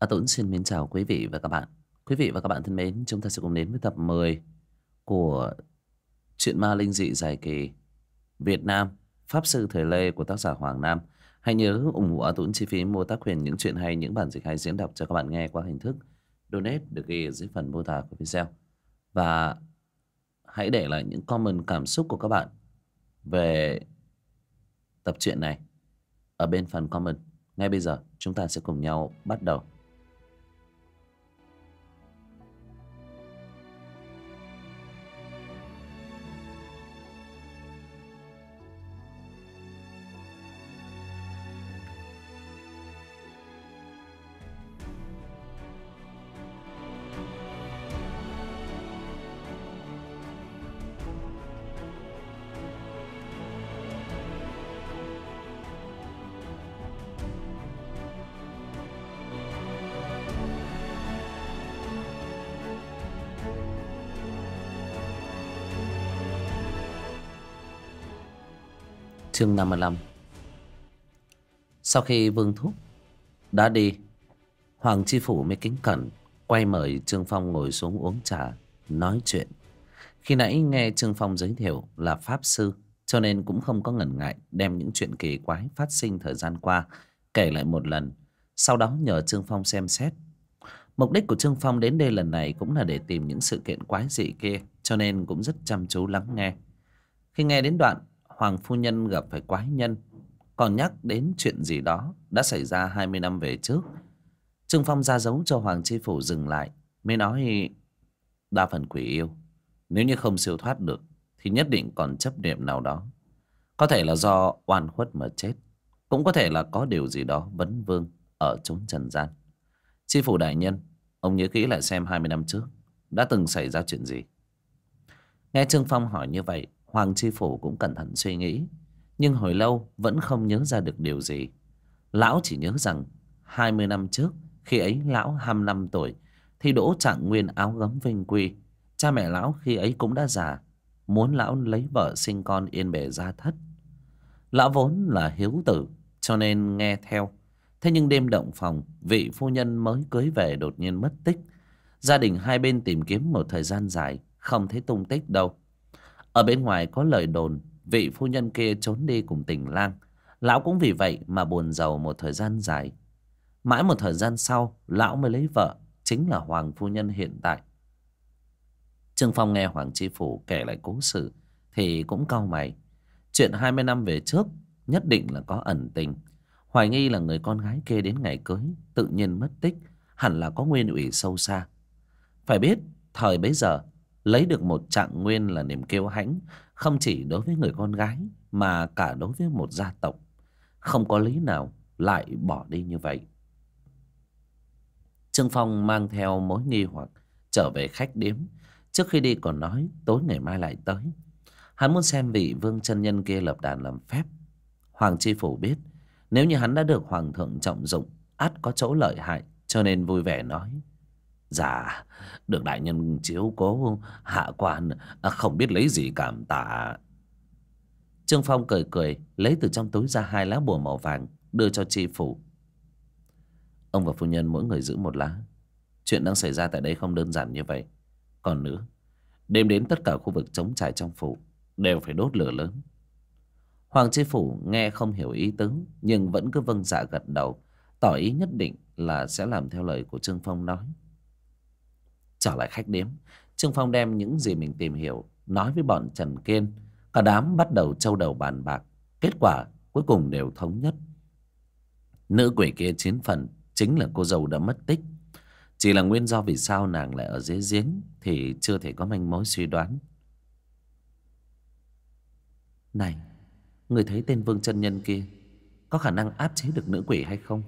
Tuấn xin mến chào quý vị và các bạn. Quý vị và các bạn thân mến, chúng ta sẽ cùng đến với tập 10 của truyện ma linh dị dài kỳ Việt Nam Pháp Sư Thời Lê của tác giả Hoàng Nam. Hãy nhớ ủng hộ Tuấn chi phí mua tác quyền những truyện hay, những bản dịch hay diễn đọc cho các bạn nghe qua hình thức donate được ghi ở dưới phần mô tả của video. Và hãy để lại những comment cảm xúc của các bạn về tập truyện này ở bên phần comment. Ngay bây giờ chúng ta sẽ cùng nhau bắt đầu. Chương 55. Sau khi Vương Thúc đã đi, Hoàng Chi Phủ mới kính cẩn quay mời Trương Phong ngồi xuống uống trà nói chuyện. Khi nãy nghe Trương Phong giới thiệu là pháp sư, cho nên cũng không có ngần ngại đem những chuyện kỳ quái phát sinh thời gian qua kể lại một lần, sau đó nhờ Trương Phong xem xét. Mục đích của Trương Phong đến đây lần này cũng là để tìm những sự kiện quái dị kia, cho nên cũng rất chăm chú lắng nghe. Khi nghe đến đoạn Hoàng phu nhân gặp phải quái nhân, còn nhắc đến chuyện gì đó đã xảy ra 20 năm về trước, Trương Phong ra dấu cho Hoàng Chi Phủ dừng lại, mới nói: đa phần quỷ yêu, nếu như không siêu thoát được thì nhất định còn chấp niệm nào đó. Có thể là do oan khuất mà chết, cũng có thể là có điều gì đó vấn vương ở chốn trần gian. Chi Phủ đại nhân, ông nhớ kỹ lại xem 20 năm trước đã từng xảy ra chuyện gì. Nghe Trương Phong hỏi như vậy, Hoàng Chi Phủ cũng cẩn thận suy nghĩ, nhưng hồi lâu vẫn không nhớ ra được điều gì. Lão chỉ nhớ rằng 20 năm trước, khi ấy lão 25 tuổi, thì đỗ trạng nguyên áo gấm vinh quy. Cha mẹ lão khi ấy cũng đã già, muốn lão lấy vợ sinh con yên bề gia thất. Lão vốn là hiếu tử, cho nên nghe theo. Thế nhưng đêm động phòng, vị phu nhân mới cưới về đột nhiên mất tích. Gia đình hai bên tìm kiếm một thời gian dài, không thấy tung tích đâu. Ở bên ngoài có lời đồn vị phu nhân kia trốn đi cùng tình lang. Lão cũng vì vậy mà buồn rầu một thời gian dài. Mãi một thời gian sau, lão mới lấy vợ, chính là Hoàng phu nhân hiện tại. Trương Phong nghe Hoàng Chi Phủ kể lại cố sự thì cũng cau mày. Chuyện 20 năm về trước nhất định là có ẩn tình. Hoài nghi là người con gái kia đến ngày cưới tự nhiên mất tích, hẳn là có nguyên ủy sâu xa. Phải biết thời bấy giờ, lấy được một trạng nguyên là niềm kiêu hãnh, không chỉ đối với người con gái mà cả đối với một gia tộc. Không có lý nào lại bỏ đi như vậy. Trương Phong mang theo mối nghi hoặc trở về khách điếm. Trước khi đi còn nói tối ngày mai lại tới. Hắn muốn xem vị vương chân nhân kia lập đàn làm phép. Hoàng Chi Phủ biết nếu như hắn đã được hoàng thượng trọng dụng, ắt có chỗ lợi hại, cho nên vui vẻ nói: dạ, được đại nhân chiếu cố, hạ quan không biết lấy gì cảm tạ. Trương Phong cười cười lấy từ trong túi ra 2 lá bùa màu vàng đưa cho Chi Phủ. Ông và phu nhân mỗi người giữ 1 lá. Chuyện đang xảy ra tại đây không đơn giản như vậy. Còn nữa, đêm đến tất cả khu vực trống trải trong phủ đều phải đốt lửa lớn. Hoàng Chi Phủ nghe không hiểu ý tứ, nhưng vẫn cứ vâng dạ gật đầu, tỏ ý nhất định là sẽ làm theo lời của Trương Phong nói. Trở lại khách điếm, Trương Phong đem những gì mình tìm hiểu nói với bọn Trần Kiên. Cả đám bắt đầu trâu đầu bàn bạc. Kết quả cuối cùng đều thống nhất: nữ quỷ kia 9 phần chính là cô dâu đã mất tích. Chỉ là nguyên do vì sao nàng lại ở dưới giếng thì chưa thể có manh mối suy đoán. Này, người thấy tên Vương chân nhân kia có khả năng áp chế được nữ quỷ hay không?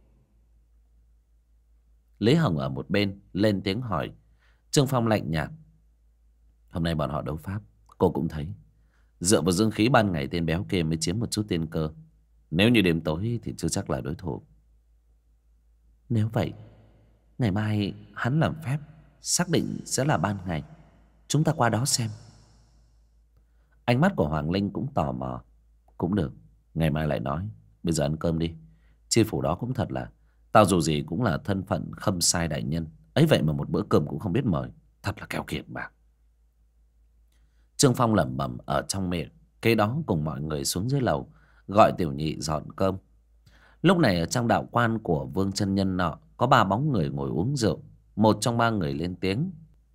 Lý Hồng ở một bên lên tiếng hỏi. Trương Phong lạnh nhạt: hôm nay bọn họ đấu pháp, cô cũng thấy. Dựa vào dương khí ban ngày tên béo kia mới chiếm một chút tiên cơ. Nếu như đêm tối thì chưa chắc là đối thủ. Nếu vậy, ngày mai hắn làm phép xác định sẽ là ban ngày. Chúng ta qua đó xem. Ánh mắt của Hoàng Linh cũng tò mò. Cũng được, ngày mai lại nói. Bây giờ ăn cơm đi. Chi phủ đó cũng thật là Tao dù gì cũng là thân phận khâm sai đại nhân, ấy vậy mà một bữa cơm cũng không biết mời, thật là keo kiệt mà. Trương Phong lẩm bẩm ở trong miệng, kế đó cùng mọi người xuống dưới lầu gọi tiểu nhị dọn cơm. Lúc này ở trong đạo quan của Vương chân nhân nọ có 3 bóng người ngồi uống rượu. Một trong 3 người lên tiếng: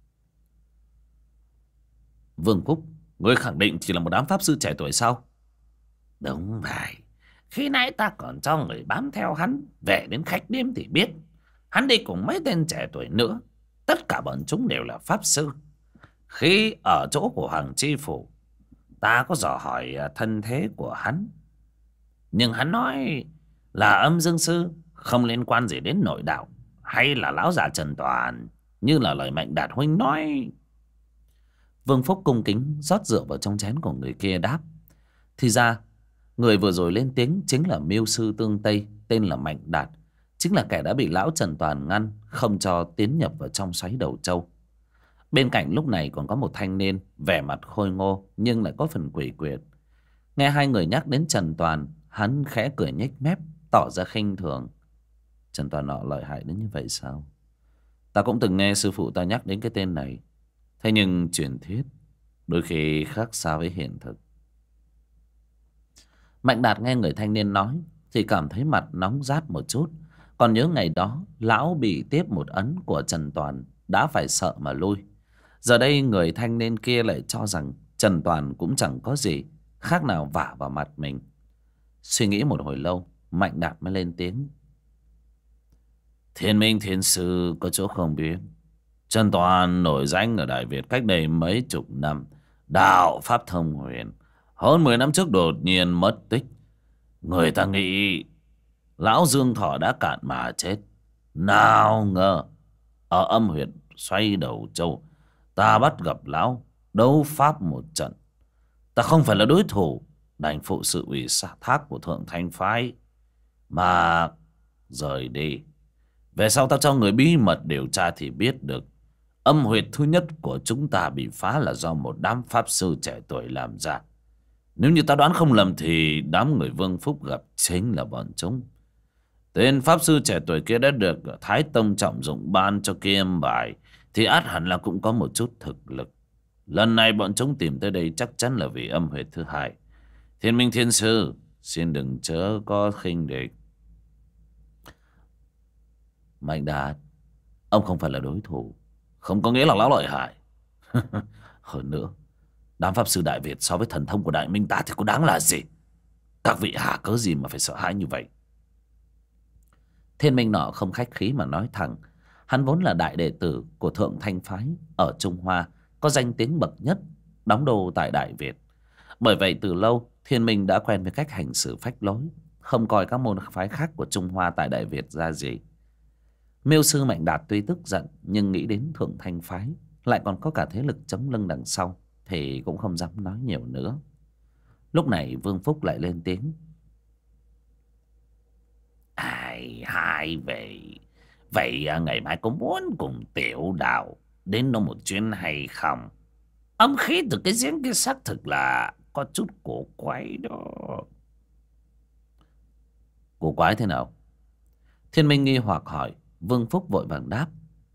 Vương Phúc, ngươi khẳng định chỉ là một đám pháp sư trẻ tuổi sao? Đúng vậy. Khi nãy ta còn cho người bám theo hắn về đến khách điếm thì biết hắn đi cùng mấy tên trẻ tuổi nữa. Tất cả bọn chúng đều là pháp sư. Khi ở chỗ của Hoàng Chi Phủ, ta có dò hỏi thân thế của hắn, nhưng hắn nói là âm dương sư, không liên quan gì đến nội đạo hay là lão già Trần Toàn, như là lời Mạnh Đạt huynh nói. Vương Phúc cung kính rót rượu vào trong chén của người kia đáp: Thì ra người vừa rồi lên tiếng chính là mưu sư tương Tây, tên là Mạnh Đạt, chính là kẻ đã bị lão Trần Toàn ngăn không cho tiến nhập vào trong xoáy đầu trâu. Bên cạnh lúc này còn có một thanh niên vẻ mặt khôi ngô nhưng lại có phần quỷ quyệt. Nghe 2 người nhắc đến Trần Toàn, hắn khẽ cười nhếch mép tỏ ra khinh thường. Trần Toàn nọ lợi hại đến như vậy sao? Ta cũng từng nghe sư phụ ta nhắc đến cái tên này, thế nhưng truyền thuyết đôi khi khác xa với hiện thực. Mạnh Đạt nghe người thanh niên nói thì cảm thấy mặt nóng rát một chút. Còn nhớ ngày đó lão bị tiếp một ấn của Trần Toàn đã phải sợ mà lui. Giờ đây người thanh niên kia lại cho rằng Trần Toàn cũng chẳng có gì khác nào vả vào mặt mình. Suy nghĩ một hồi lâu, Mạnh Đạt mới lên tiếng: Thiên Minh Thiên Sư có chỗ không biết, Trần Toàn nổi danh ở Đại Việt cách đây mấy chục năm, đạo pháp thông huyền. Hơn 10 năm trước đột nhiên mất tích. Người ta nghĩ lão Dương Thọ đã cạn mà chết. Nào ngờ ở âm huyệt xoay đầu châu, ta bắt gặp lão đấu pháp một trận. Ta không phải là đối thủ, đành phụ sự ủy thác của Thượng Thanh Phái mà rời đi. Về sau ta cho người bí mật điều tra thì biết được âm huyệt thứ nhất của chúng ta bị phá là do một đám pháp sư trẻ tuổi làm ra. Nếu như ta đoán không lầm thì đám người Vương Phúc gặp chính là bọn chúng. Tên pháp sư trẻ tuổi kia đã được Thái Tông trọng dụng ban cho kiêm bài, thì ắt hẳn là cũng có một chút thực lực. Lần này bọn chúng tìm tới đây chắc chắn là vì âm huyệt thứ hai. Thiên Minh Thiên Sư, xin đừng chớ có khinh địch. Mạnh Đạt, ông không phải là đối thủ, không có nghĩa là lão lợi hại. Hơn nữa, đám pháp sư Đại Việt so với thần thông của Đại Minh ta thì có đáng là gì? Các vị hạ cớ gì mà phải sợ hãi như vậy? Thiên Minh nọ không khách khí mà nói thẳng. Hắn vốn là đại đệ tử của Thượng Thanh Phái ở Trung Hoa, có danh tiếng bậc nhất, đóng đô tại Đại Việt. Bởi vậy từ lâu Thiên Minh đã quen với cách hành xử phách lối, không coi các môn phái khác của Trung Hoa tại Đại Việt ra gì. Miêu sư Mạnh Đạt tuy tức giận nhưng nghĩ đến Thượng Thanh Phái lại còn có cả thế lực chống lưng đằng sau thì cũng không dám nói nhiều nữa. Lúc này Vương Phúc lại lên tiếng: Hai vậy. Vậy ngày mai có muốn cùng Tiểu Đạo đến đâu một chuyến hay không? Âm khí từ cái giếng kia xác thực là có chút cổ quái đó. Cổ quái thế nào? Thiên Minh nghi hoặc hỏi. Vương Phúc vội vàng đáp: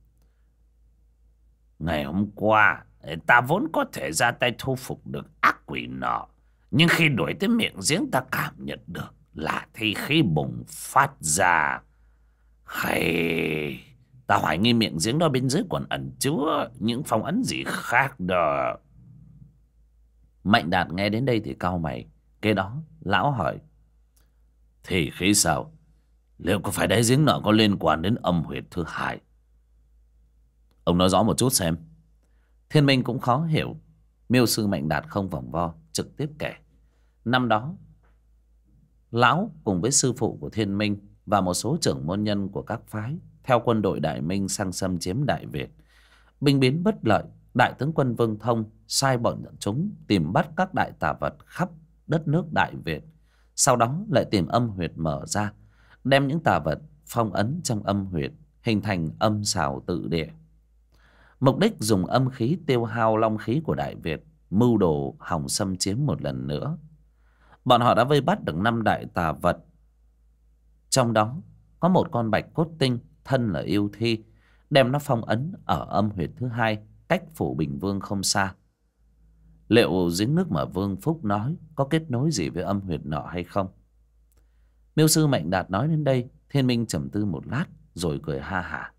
Ngày hôm qua ta vốn có thể ra tay thu phục được ác quỷ nọ, nhưng khi đuổi tới miệng giếng ta cảm nhận được là thi khí bùng phát ra. Hay ta hoài nghi miệng giếng đó bên dưới còn ẩn chứa những phong ấn gì khác đó. Mạnh Đạt nghe đến đây thì cau mày. Kế đó lão hỏi: Thì khí sao? Liệu có phải đáy giếng nọ có liên quan đến âm huyệt thứ hai? Ông nói rõ một chút xem. Thiên Minh cũng khó hiểu. Miêu sư Mạnh Đạt không vòng vo, trực tiếp kể. Năm đó lão cùng với sư phụ của Thiên Minh và một số trưởng môn nhân của các phái theo quân đội Đại Minh sang xâm chiếm Đại Việt. Binh biến bất lợi, đại tướng quân Vương Thông sai bọn chúng tìm bắt các đại tà vật khắp đất nước Đại Việt. Sau đó lại tìm âm huyệt mở ra, đem những tà vật phong ấn trong âm huyệt, hình thành âm xào tự địa. Mục đích dùng âm khí tiêu hao long khí của Đại Việt, mưu đồ hòng xâm chiếm một lần nữa. Bọn họ đã vây bắt được 5 đại tà vật, trong đó có một con bạch cốt tinh thân là yêu thi, đem nó phong ấn ở âm huyệt thứ hai, cách phủ Bình Vương không xa. Liệu giếng nước mà Vương Phúc nói có kết nối gì với âm huyệt nọ hay không? Miêu sư Mạnh Đạt nói đến đây, Thiên Minh trầm tư một lát rồi cười ha hả.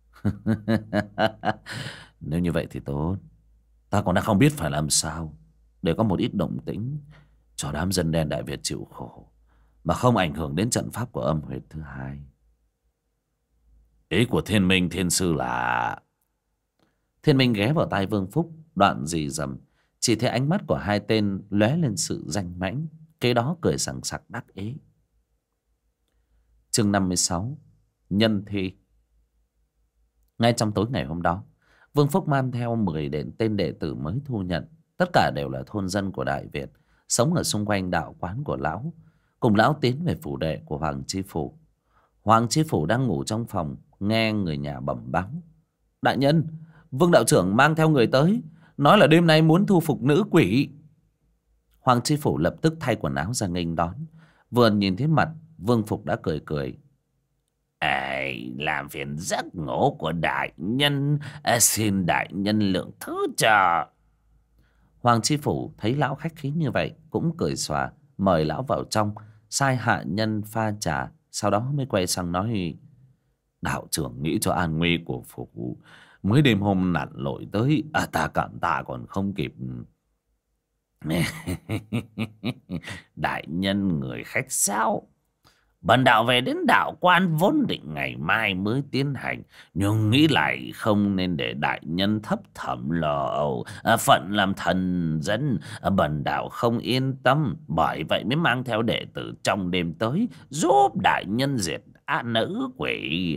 Nếu như vậy thì tốt. Ta còn đang không biết phải làm sao để có một ít động tĩnh cho đám dân đen Đại Việt chịu khổ, mà không ảnh hưởng đến trận pháp của âm huyệt thứ hai. Ý của Thiên Minh Thiên Sư là... Thiên Minh ghé vào tai Vương Phúc, đoạn rì rầm. Chỉ thấy ánh mắt của hai tên lóe lên sự danh mãnh, kế đó cười sảng sặc đắc ý. Chương 56, Nhân Thi. Ngay trong tối ngày hôm đó, Vương Phúc mang theo 10 tên đệ tử mới thu nhận. Tất cả đều là thôn dân của Đại Việt, sống ở xung quanh đạo quán của lão. Cùng lão tiến về phủ đệ của Hoàng Chi Phủ. Hoàng Chi Phủ đang ngủ trong phòng, nghe người nhà bẩm báo. Đại nhân, Vương đạo trưởng mang theo người tới, nói là đêm nay muốn thu phục nữ quỷ. Hoàng Chi Phủ lập tức thay quần áo ra nghênh đón. Vừa nhìn thấy mặt, Vương Phục đã cười cười. Làm phiền giấc ngủ của đại nhân, xin đại nhân lượng thứ cho. Hoàng Chi Phủ thấy lão khách khí như vậy cũng cười xòa, mời lão vào trong, sai hạ nhân pha trà. Sau đó mới quay sang nói: đạo trưởng nghĩ cho an nguy của phủ, mới đêm hôm nặn lội tới, ta cảm tạ còn không kịp. Đại nhân người khách sáo. Bần đạo về đến đạo quan vốn định ngày mai mới tiến hành, nhưng nghĩ lại không nên để đại nhân thấp thỏm lo âu, phận làm thần dân, bần đạo không yên tâm, bởi vậy mới mang theo đệ tử trong đêm tới giúp đại nhân diệt nữ quỷ.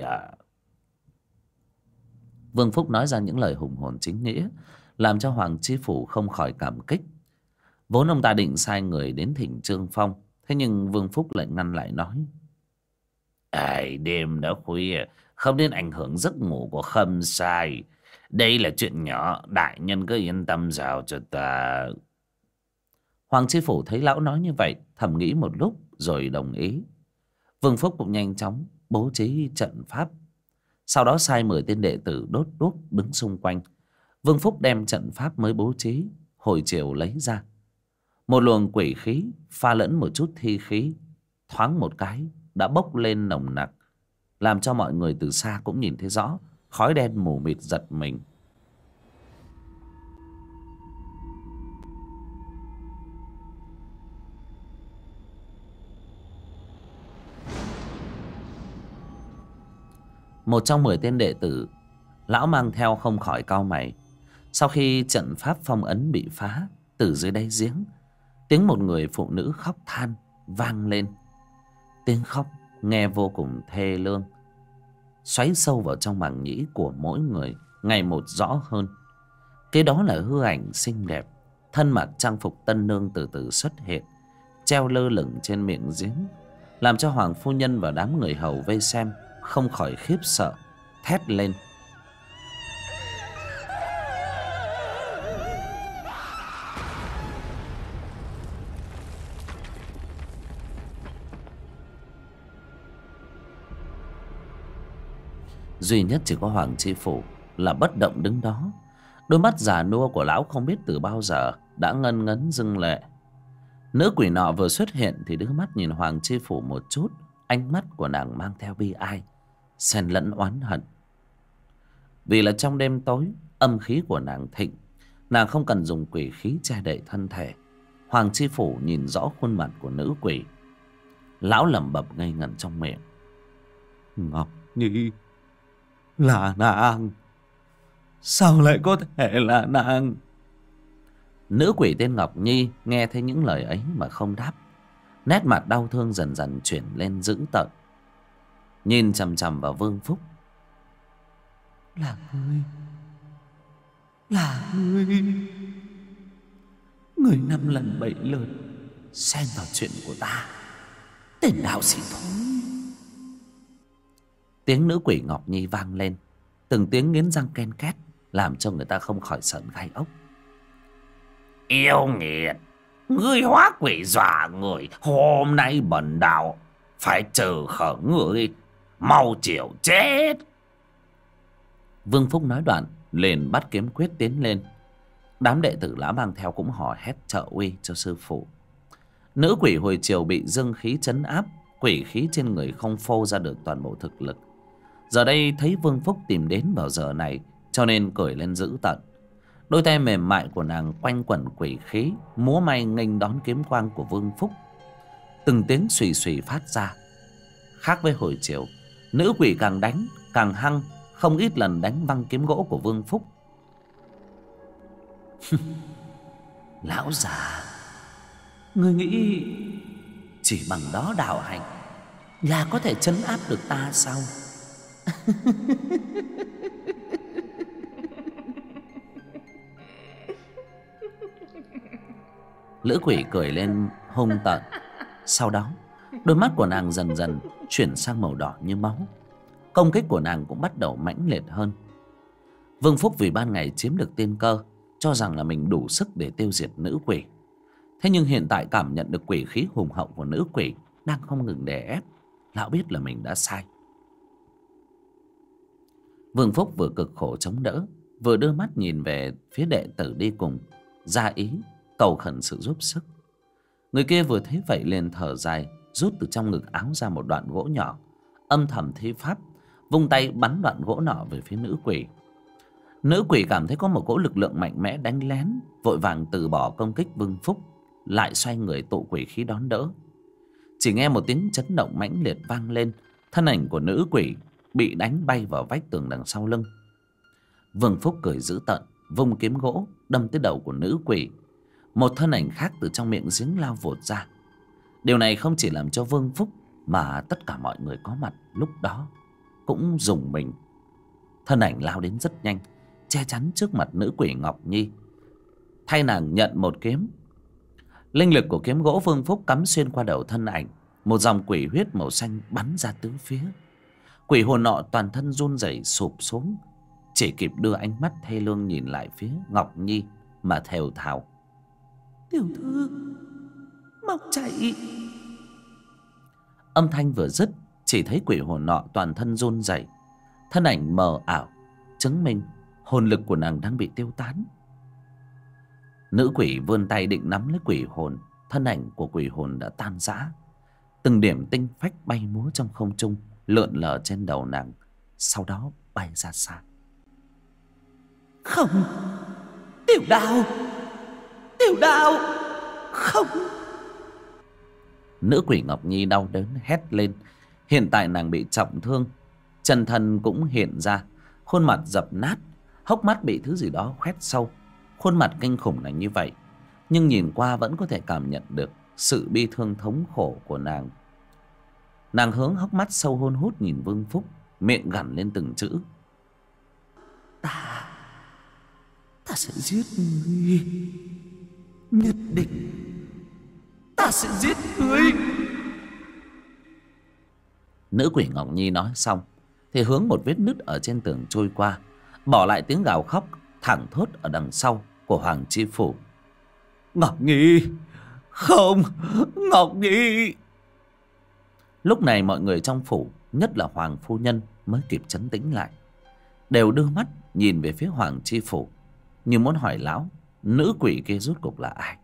Vương Phúc nói ra những lời hùng hồn chính nghĩa, làm cho Hoàng Chi Phủ không khỏi cảm kích. Vốn ông ta định sai người đến thỉnh Trương Phong, thế nhưng Vương Phúc lại ngăn lại nói: đêm đã khuya, không nên ảnh hưởng giấc ngủ của Khâm Sai. Đây là chuyện nhỏ, đại nhân cứ yên tâm giao cho ta. Hoàng Chi Phủ thấy lão nói như vậy, thầm nghĩ một lúc rồi đồng ý. Vương Phúc cũng nhanh chóng bố trí trận pháp, sau đó sai 10 tên đệ tử đốt đuốc đứng xung quanh. Vương Phúc đem trận pháp mới bố trí hồi chiều lấy ra. Một luồng quỷ khí pha lẫn một chút thi khí, thoáng một cái đã bốc lên nồng nặc, làm cho mọi người từ xa cũng nhìn thấy rõ. Khói đen mù mịt giật mình. Một trong 10 tên đệ tử lão mang theo không khỏi cau mày. Sau khi trận pháp phong ấn bị phá, từ dưới đáy giếng, tiếng một người phụ nữ khóc than vang lên. Tiếng khóc nghe vô cùng thê lương, xoáy sâu vào trong màng nhĩ của mỗi người ngày một rõ hơn. Kế đó là hư ảnh xinh đẹp, thân mặc trang phục tân nương từ từ xuất hiện, treo lơ lửng trên miệng giếng, làm cho Hoàng phu nhân và đám người hầu vây xem không khỏi khiếp sợ, thét lên: duy nhất chỉ có Hoàng Chi Phủ là bất động đứng đó. Đôi mắt già nua của lão không biết từ bao giờ đã ngân ngấn rưng lệ. Nữ quỷ nọ vừa xuất hiện thì đưa mắt nhìn Hoàng Chi Phủ một chút, ánh mắt của nàng mang theo bi ai, xen lẫn oán hận. Vì là trong đêm tối, âm khí của nàng thịnh, nàng không cần dùng quỷ khí che đậy thân thể. Hoàng Chi Phủ nhìn rõ khuôn mặt của nữ quỷ. Lão lẩm bẩm ngây ngẩn trong miệng: Ngọc Nhi, là nàng? Sao lại có thể là nàng? Nữ quỷ tên Ngọc Nhi nghe thấy những lời ấy mà không đáp. Nét mặt đau thương dần dần chuyển lên dữ tợn, nhìn chằm chằm vào Vương Phúc. Là ngươi, là ngươi. Người 5 lần 7 lượt xen vào chuyện của ta, tên đạo sĩ thối. Tiếng nữ quỷ Ngọc Nhi vang lên, từng tiếng nghiến răng ken két, làm cho người ta không khỏi sợn gai ốc. Yêu nghiệt, ngươi hóa quỷ dọa người, hôm nay bần đạo phải trừ khở ngươi. mau chịu chết. Vương Phúc nói đoạn liền bắt kiếm quyết tiến lên. Đám đệ tử lão mang theo cũng hò hét trợ uy cho sư phụ. Nữ quỷ hồi chiều bị dương khí trấn áp, quỷ khí trên người không phô ra được toàn bộ thực lực. Giờ đây thấy Vương Phúc tìm đến vào giờ này, cho nên cười lên dữ tợn. Đôi tay mềm mại của nàng quanh quẩn quỷ khí, múa may nghênh đón kiếm quang của Vương Phúc. Từng tiếng xùy xùy phát ra. Khác với hồi chiều, nữ quỷ càng đánh càng hăng, không ít lần đánh văng kiếm gỗ của Vương Phúc. Lão già, ngươi nghĩ chỉ bằng đó đạo hạnh là có thể trấn áp được ta sao? Lữ quỷ cười lên hung tợn. Sau đó đôi mắt của nàng dần dần chuyển sang màu đỏ như máu. Công kích của nàng cũng bắt đầu mãnh liệt hơn. Vương Phúc vì ban ngày chiếm được tiên cơ, cho rằng là mình đủ sức để tiêu diệt nữ quỷ. Thế nhưng hiện tại cảm nhận được quỷ khí hùng hậu của nữ quỷ đang không ngừng đè ép, lão biết là mình đã sai. Vương Phúc vừa cực khổ chống đỡ, vừa đưa mắt nhìn về phía đệ tử đi cùng, ra ý cầu khẩn sự giúp sức. Người kia vừa thấy vậy liền thở dài, rút từ trong ngực áo ra một đoạn gỗ nhỏ, âm thầm thi pháp, vung tay bắn đoạn gỗ nọ về phía nữ quỷ. Nữ quỷ cảm thấy có một cỗ lực lượng mạnh mẽ đánh lén, vội vàng từ bỏ công kích Vương Phúc, lại xoay người tụ quỷ khí đón đỡ. Chỉ nghe một tiếng chấn động mãnh liệt vang lên, thân ảnh của nữ quỷ bị đánh bay vào vách tường đằng sau lưng. Vương Phúc cười dữ tợn, vung kiếm gỗ đâm tới đầu của nữ quỷ. Một thân ảnh khác từ trong miệng giếng lao vụt ra. Điều này không chỉ làm cho Vương Phúc mà tất cả mọi người có mặt lúc đó cũng rùng mình. Thân ảnh lao đến rất nhanh, che chắn trước mặt nữ quỷ Ngọc Nhi, thay nàng nhận một kiếm. Linh lực của kiếm gỗ Vương Phúc cắm xuyên qua đầu thân ảnh, một dòng quỷ huyết màu xanh bắn ra tứ phía. Quỷ hồn nọ toàn thân run rẩy sụp xuống, chỉ kịp đưa ánh mắt thê lương nhìn lại phía Ngọc Nhi mà thều thào: "Tiểu thư, mau chạy!" Âm thanh vừa dứt, chỉ thấy quỷ hồn nọ toàn thân run rẩy, thân ảnh mờ ảo, chứng minh hồn lực của nàng đang bị tiêu tán. Nữ quỷ vươn tay định nắm lấy quỷ hồn, thân ảnh của quỷ hồn đã tan rã. Từng điểm tinh phách bay múa trong không trung, lượn lờ trên đầu nàng, sau đó bay ra xa. "Không! Tiểu Đào! Tiểu Đào! Không!" Nữ quỷ Ngọc Nhi đau đớn hét lên. Hiện tại nàng bị trọng thương, chân thân cũng hiện ra, khuôn mặt dập nát, hốc mắt bị thứ gì đó khoét sâu. Khuôn mặt kinh khủng là như vậy, nhưng nhìn qua vẫn có thể cảm nhận được sự bi thương thống khổ của nàng. Nàng hướng hốc mắt sâu hun hút nhìn Vương Phúc, miệng gằn lên từng chữ: Ta sẽ giết ngươi. Nhất định ta sẽ giết ngươi." Nữ quỷ Ngọc Nhi nói xong thì hướng một vết nứt ở trên tường trôi qua, bỏ lại tiếng gào khóc thẳng thốt ở đằng sau của Hoàng Chi Phủ: "Ngọc Nhi! Không! Ngọc Nhi!" Lúc này mọi người trong phủ, nhất là Hoàng phu nhân mới kịp trấn tĩnh lại, đều đưa mắt nhìn về phía Hoàng Chi Phủ, như muốn hỏi lão nữ quỷ kia rốt cuộc là ai.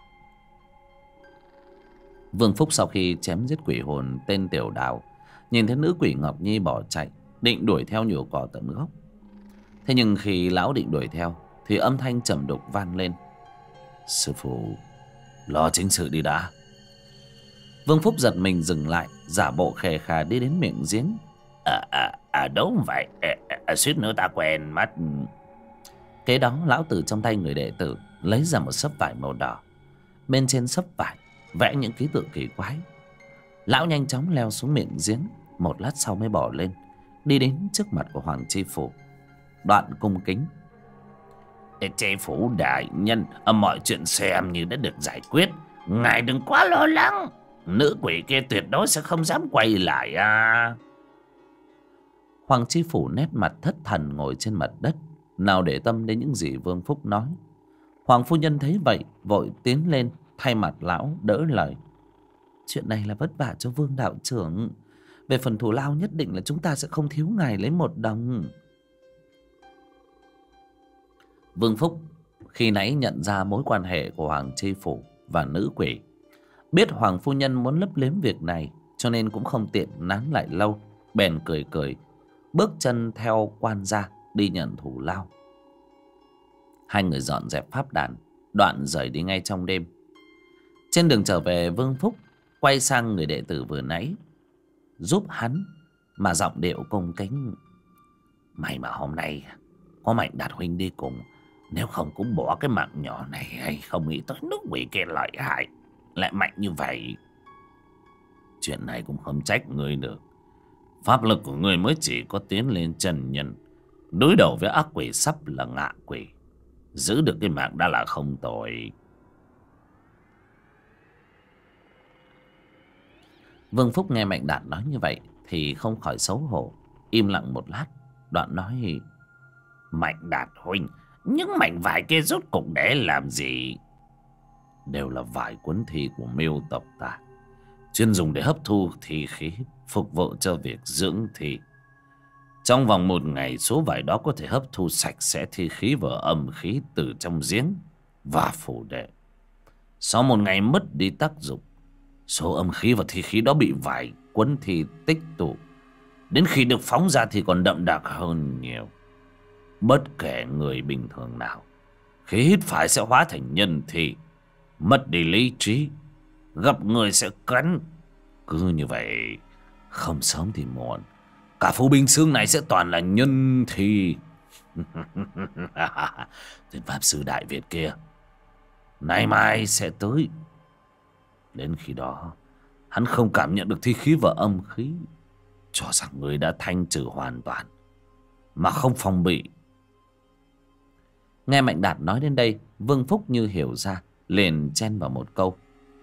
Vương Phúc sau khi chém giết quỷ hồn tên Tiểu Đào, nhìn thấy nữ quỷ Ngọc Nhi bỏ chạy, định đuổi theo nhổ cỏ tận gốc. Thế nhưng khi lão định đuổi theo thì âm thanh trầm đục vang lên: "Sư phụ, lo chính sự đi đã." Vương Phúc giật mình dừng lại, giả bộ khè khà đi đến miệng giếng: Đúng vậy, suýt nữa ta quên mất." Kế đó lão từ trong tay người đệ tử lấy ra một xấp vải màu đỏ. Bên trên xấp vải vẽ những ký tự kỳ quái. Lão nhanh chóng leo xuống miệng giếng, một lát sau mới bỏ lên, đi đến trước mặt của Hoàng Chi Phủ, đoạn cung kính: "Tri phủ đại nhân, mọi chuyện xem như đã được giải quyết, ngài đừng quá lo lắng. Nữ quỷ kia tuyệt đối sẽ không dám quay lại à." Hoàng Chi Phủ nét mặt thất thần ngồi trên mặt đất, nào để tâm đến những gì Vương Phúc nói. Hoàng phu nhân thấy vậy vội tiến lên thay mặt lão đỡ lời: "Chuyện này là vất vả cho Vương đạo trưởng. Về phần thù lao nhất định là chúng ta sẽ không thiếu ngài lấy một đồng. Vương Phúc khi nãy nhận ra mối quan hệ của Hoàng Tri Phủ và nữ quỷ, biết Hoàng phu nhân muốn lấp liếm việc này, cho nên cũng không tiện nán lại lâu, bèn cười cười bước chân theo quan gia đi nhận thù lao. Hai người dọn dẹp pháp đàn, đoạn rời đi ngay trong đêm. Trên đường trở về, Vương Phúc quay sang người đệ tử vừa nãy, giúp hắn mà giọng điệu cung kính: "May mà hôm nay có Mạnh Đạt huynh đi cùng, nếu không cũng bỏ cái mạng nhỏ này, hay không nghĩ tới nước quỷ kia lợi hại, lại mạnh như vậy. Chuyện này cũng không trách ngươi được. Pháp lực của ngươi mới chỉ có tiến lên chân nhân, đối đầu với ác quỷ sắp là ngạ quỷ, giữ được cái mạng đã là không tội." Vương Phúc nghe Mạnh Đạt nói như vậy thì không khỏi xấu hổ, im lặng một lát, đoạn nói: "Mạnh Đạt huynh, những mảnh vải kia rốt cục để làm gì?" "Đều là vải quấn thi của Miêu tộc ta, chuyên dùng để hấp thu thi khí, phục vụ cho việc dưỡng thi. Trong vòng 1 ngày, số vải đó có thể hấp thu sạch sẽ thi khí và âm khí từ trong giếng và phủ đệ. Sau 1 ngày mất đi tác dụng, số âm khí và thi khí đó bị vải quấn thi tích tụ, đến khi được phóng ra thì còn đậm đặc hơn nhiều. Bất kể người bình thường nào, khi hít phải sẽ hóa thành nhân thi, mất đi lý trí, gặp người sẽ cắn. Cứ như vậy, không sớm thì muộn, cả Phú Bình Xương này sẽ toàn là nhân thi." "Tên pháp sư Đại Việt kia nay mai sẽ tới. Đến khi đó hắn không cảm nhận được thi khí và âm khí, cho rằng người đã thanh trừ hoàn toàn mà không phòng bị." Nghe Mạnh Đạt nói đến đây, Vương Phúc như hiểu ra, liền chen vào một câu: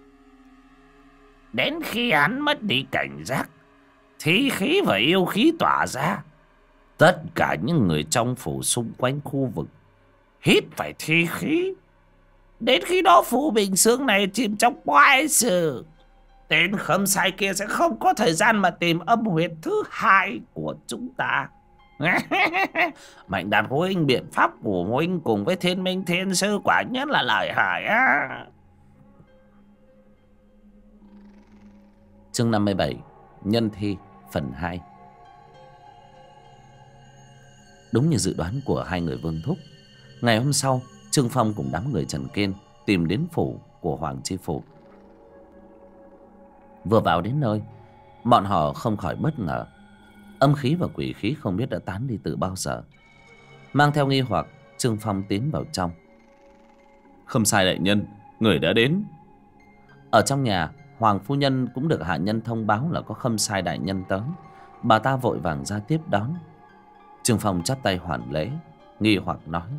"Đến khi hắn mất đi cảnh giác, thi khí và yêu khí tỏa ra, tất cả những người trong phủ xung quanh khu vực hít phải thi khí. Đến khi đó Phú Bình Xương này chìm trong quái sự, tên Khâm Sai kia sẽ không có thời gian mà tìm âm huyệt thứ hai của chúng ta." "Mạnh Đạt huynh, biện pháp của huynh cùng với Thiên Minh Thiên Sư quả nhất là lợi hại á." Chương 57: Nhân thi phần 2. Đúng như dự đoán của hai người Vương Thúc, ngày hôm sau, Trương Phong cùng đám người Trần Kiên tìm đến phủ của Hoàng Tri Phủ. Vừa vào đến nơi, bọn họ không khỏi bất ngờ. Âm khí và quỷ khí không biết đã tán đi từ bao giờ. Mang theo nghi hoặc, Trương Phong tiến vào trong. "Khâm Sai đại nhân, người đã đến." Ở trong nhà, Hoàng phu nhân cũng được hạ nhân thông báo là có Khâm Sai đại nhân tới. Bà ta vội vàng ra tiếp đón. Trương Phong chắp tay hoàn lễ, nghi hoặc nói: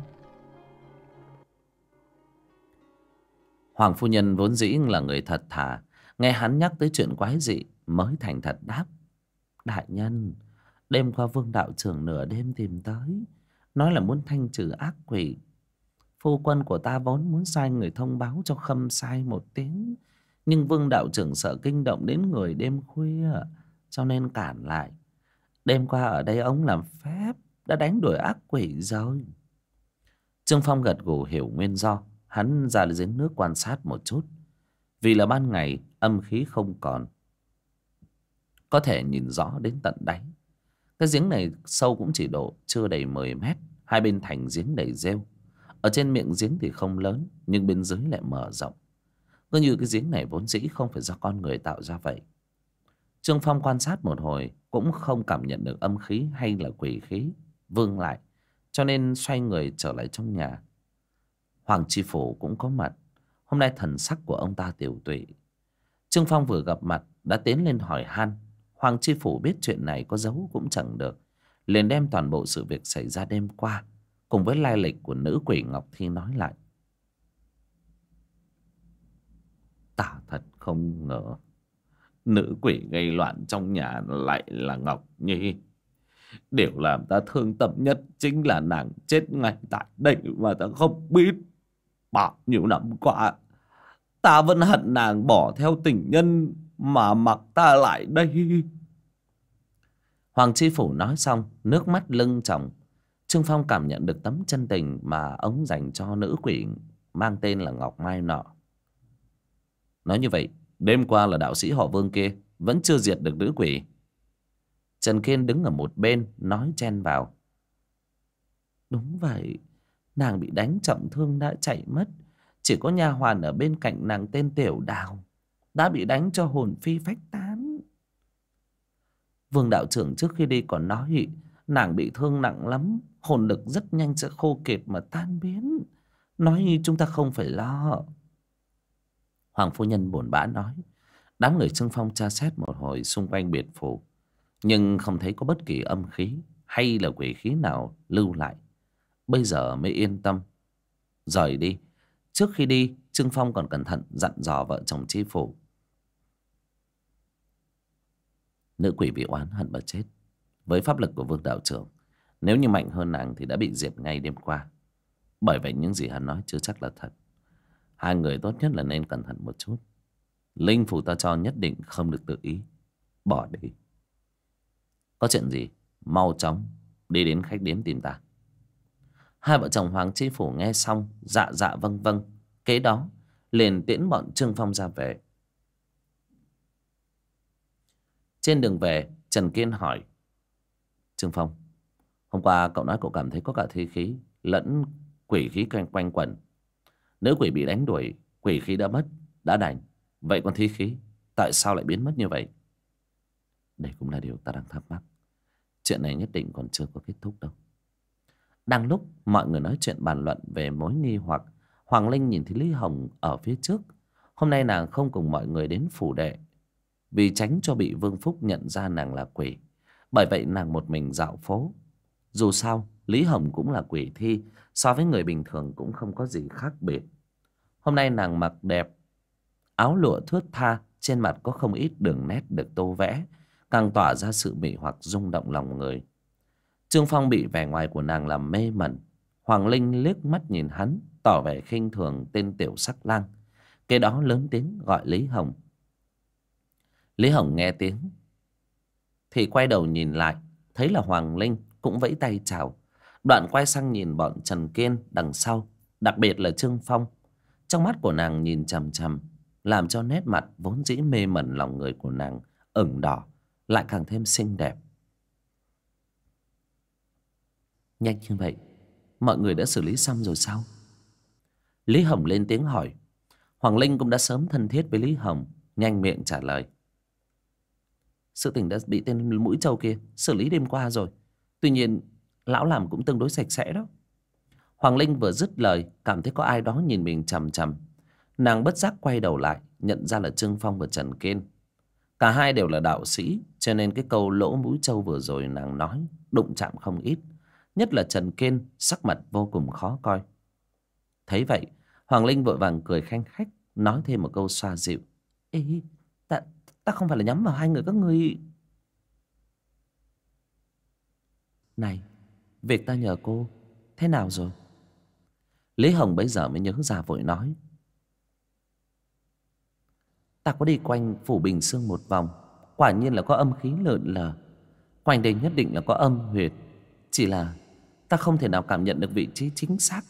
Hoàng phu nhân vốn dĩ là người thật thà, nghe hắn nhắc tới chuyện quái dị mới thành thật đáp: "Đại nhân, đêm qua Vương đạo trưởng nửa đêm tìm tới, nói là muốn thanh trừ ác quỷ. Phu quân của ta vốn muốn sai người thông báo cho Khâm Sai một tiếng, nhưng Vương đạo trưởng sợ kinh động đến người đêm khuya, cho nên cản lại. Đêm qua ở đây ông làm phép đã đánh đuổi ác quỷ rồi." Trương Phong gật gù hiểu nguyên do. Hắn ra giếng nước quan sát một chút. Vì là ban ngày, âm khí không còn, có thể nhìn rõ đến tận đáy. Cái giếng này sâu cũng chỉ độ chưa đầy 10 mét. Hai bên thành giếng đầy rêu. Ở trên miệng giếng thì không lớn, nhưng bên dưới lại mở rộng. Cứ như cái giếng này vốn dĩ không phải do con người tạo ra vậy. Trương Phong quan sát một hồi cũng không cảm nhận được âm khí hay là quỷ khí vương lại, cho nên xoay người trở lại trong nhà. Hoàng Tri Phủ cũng có mặt. Hôm nay thần sắc của ông ta tiểu tụy. Trương Phong vừa gặp mặt đã tiến lên hỏi han. Hoàng Tri Phủ biết chuyện này có giấu cũng chẳng được, liền đem toàn bộ sự việc xảy ra đêm qua cùng với lai lịch của nữ quỷ Ngọc Thi nói lại. "Ta thật không ngờ nữ quỷ gây loạn trong nhà lại là Ngọc Nhi. Điều làm ta thương tâm nhất chính là nàng chết ngay tại đây mà ta không biết. Bao nhiêu năm qua ta vẫn hận nàng bỏ theo tình nhân mà mặc ta lại đây." Hoàng Chi Phủ nói xong, nước mắt lưng tròng. Trương Phong cảm nhận được tấm chân tình mà ông dành cho nữ quỷ mang tên là Ngọc Mai nọ. Nói như vậy, đêm qua là đạo sĩ họ Vương kia vẫn chưa diệt được nữ quỷ. Trần Kiên đứng ở một bên nói chen vào. Đúng vậy, nàng bị đánh trọng thương đã chạy mất. Chỉ có nha hoàn ở bên cạnh nàng tên Tiểu Đào đã bị đánh cho hồn phi phách tán. Vương đạo trưởng trước khi đi còn nói nàng bị thương nặng lắm, hồn lực rất nhanh sẽ khô kiệt mà tan biến. Nói chúng ta không phải lo. Hoàng phu nhân buồn bã nói. Đám người Trương Phong tra xét một hồi xung quanh biệt phủ, nhưng không thấy có bất kỳ âm khí hay là quỷ khí nào lưu lại. Bây giờ mới yên tâm rời đi. Trước khi đi, Trương Phong còn cẩn thận dặn dò vợ chồng Chi Phủ. Nữ quỷ bị oán hận mà chết. Với pháp lực của Vương đạo trưởng, nếu như mạnh hơn nàng thì đã bị diệt ngay đêm qua. Bởi vậy những gì hắn nói chưa chắc là thật. Hai người tốt nhất là nên cẩn thận một chút. Linh phù ta cho nhất định không được tự ý bỏ đi. Có chuyện gì mau chóng đi đến khách điếm tìm ta. Hai vợ chồng Hoàng Chi Phủ nghe xong dạ dạ vâng vâng. Kế đó liền tiễn bọn Trương Phong ra về. Trên đường về, Trần Kiên hỏi Trương Phong, hôm qua cậu nói cậu cảm thấy có cả thi khí lẫn quỷ khí quanh quẩn. Nữ quỷ bị đánh đuổi, quỷ khí đã mất, đã đành. Vậy còn thi khí tại sao lại biến mất như vậy? Đây cũng là điều ta đang thắc mắc. Chuyện này nhất định còn chưa có kết thúc đâu. Đang lúc mọi người nói chuyện bàn luận về mối nghi hoặc, Hoàng Linh nhìn thấy Lý Hồng ở phía trước. Hôm nay nàng không cùng mọi người đến phủ đệ, vì tránh cho bị Vương Phúc nhận ra nàng là quỷ. Bởi vậy nàng một mình dạo phố. Dù sao Lý Hồng cũng là quỷ thi, so với người bình thường cũng không có gì khác biệt. Hôm nay nàng mặc đẹp, áo lụa thướt tha, trên mặt có không ít đường nét được tô vẽ, càng tỏa ra sự mị hoặc rung động lòng người. Trương Phong bị vẻ ngoài của nàng làm mê mẩn. Hoàng Linh liếc mắt nhìn hắn, tỏ vẻ khinh thường tên tiểu sắc lang. Kế đó lớn tiếng gọi Lý Hồng. Lý Hồng nghe tiếng thì quay đầu nhìn lại, thấy là Hoàng Linh, cũng vẫy tay chào. Đoạn quay sang nhìn bọn Trần Kiên đằng sau, đặc biệt là Trương Phong. Trong mắt của nàng nhìn chằm chằm, làm cho nét mặt vốn dĩ mê mẩn lòng người của nàng ửng đỏ, lại càng thêm xinh đẹp. Nhanh như vậy, mọi người đã xử lý xong rồi sao? Lý Hồng lên tiếng hỏi. Hoàng Linh cũng đã sớm thân thiết với Lý Hồng, nhanh miệng trả lời. Sự tình đã bị tên mũi trâu kia xử lý đêm qua rồi. Tuy nhiên lão làm cũng tương đối sạch sẽ đó. Hoàng Linh vừa dứt lời, cảm thấy có ai đó nhìn mình chằm chằm. Nàng bất giác quay đầu lại, nhận ra là Trương Phong và Trần Kiên. Cả hai đều là đạo sĩ, cho nên cái câu lỗ mũi trâu vừa rồi nàng nói đụng chạm không ít. Nhất là Trần Kiên sắc mặt vô cùng khó coi. Thấy vậy, Hoàng Linh vội vàng cười khanh khách, nói thêm một câu xoa dịu. Ê, ta không phải là nhắm vào hai người các ngươi. Này, việc ta nhờ cô thế nào rồi? Lý Hồng bấy giờ mới nhớ ra, vội nói. Ta có đi quanh phủ Bình Sương một vòng, quả nhiên là có âm khí lượn lờ. Quanh đây nhất định là có âm huyệt, chỉ là ta không thể nào cảm nhận được vị trí chính xác.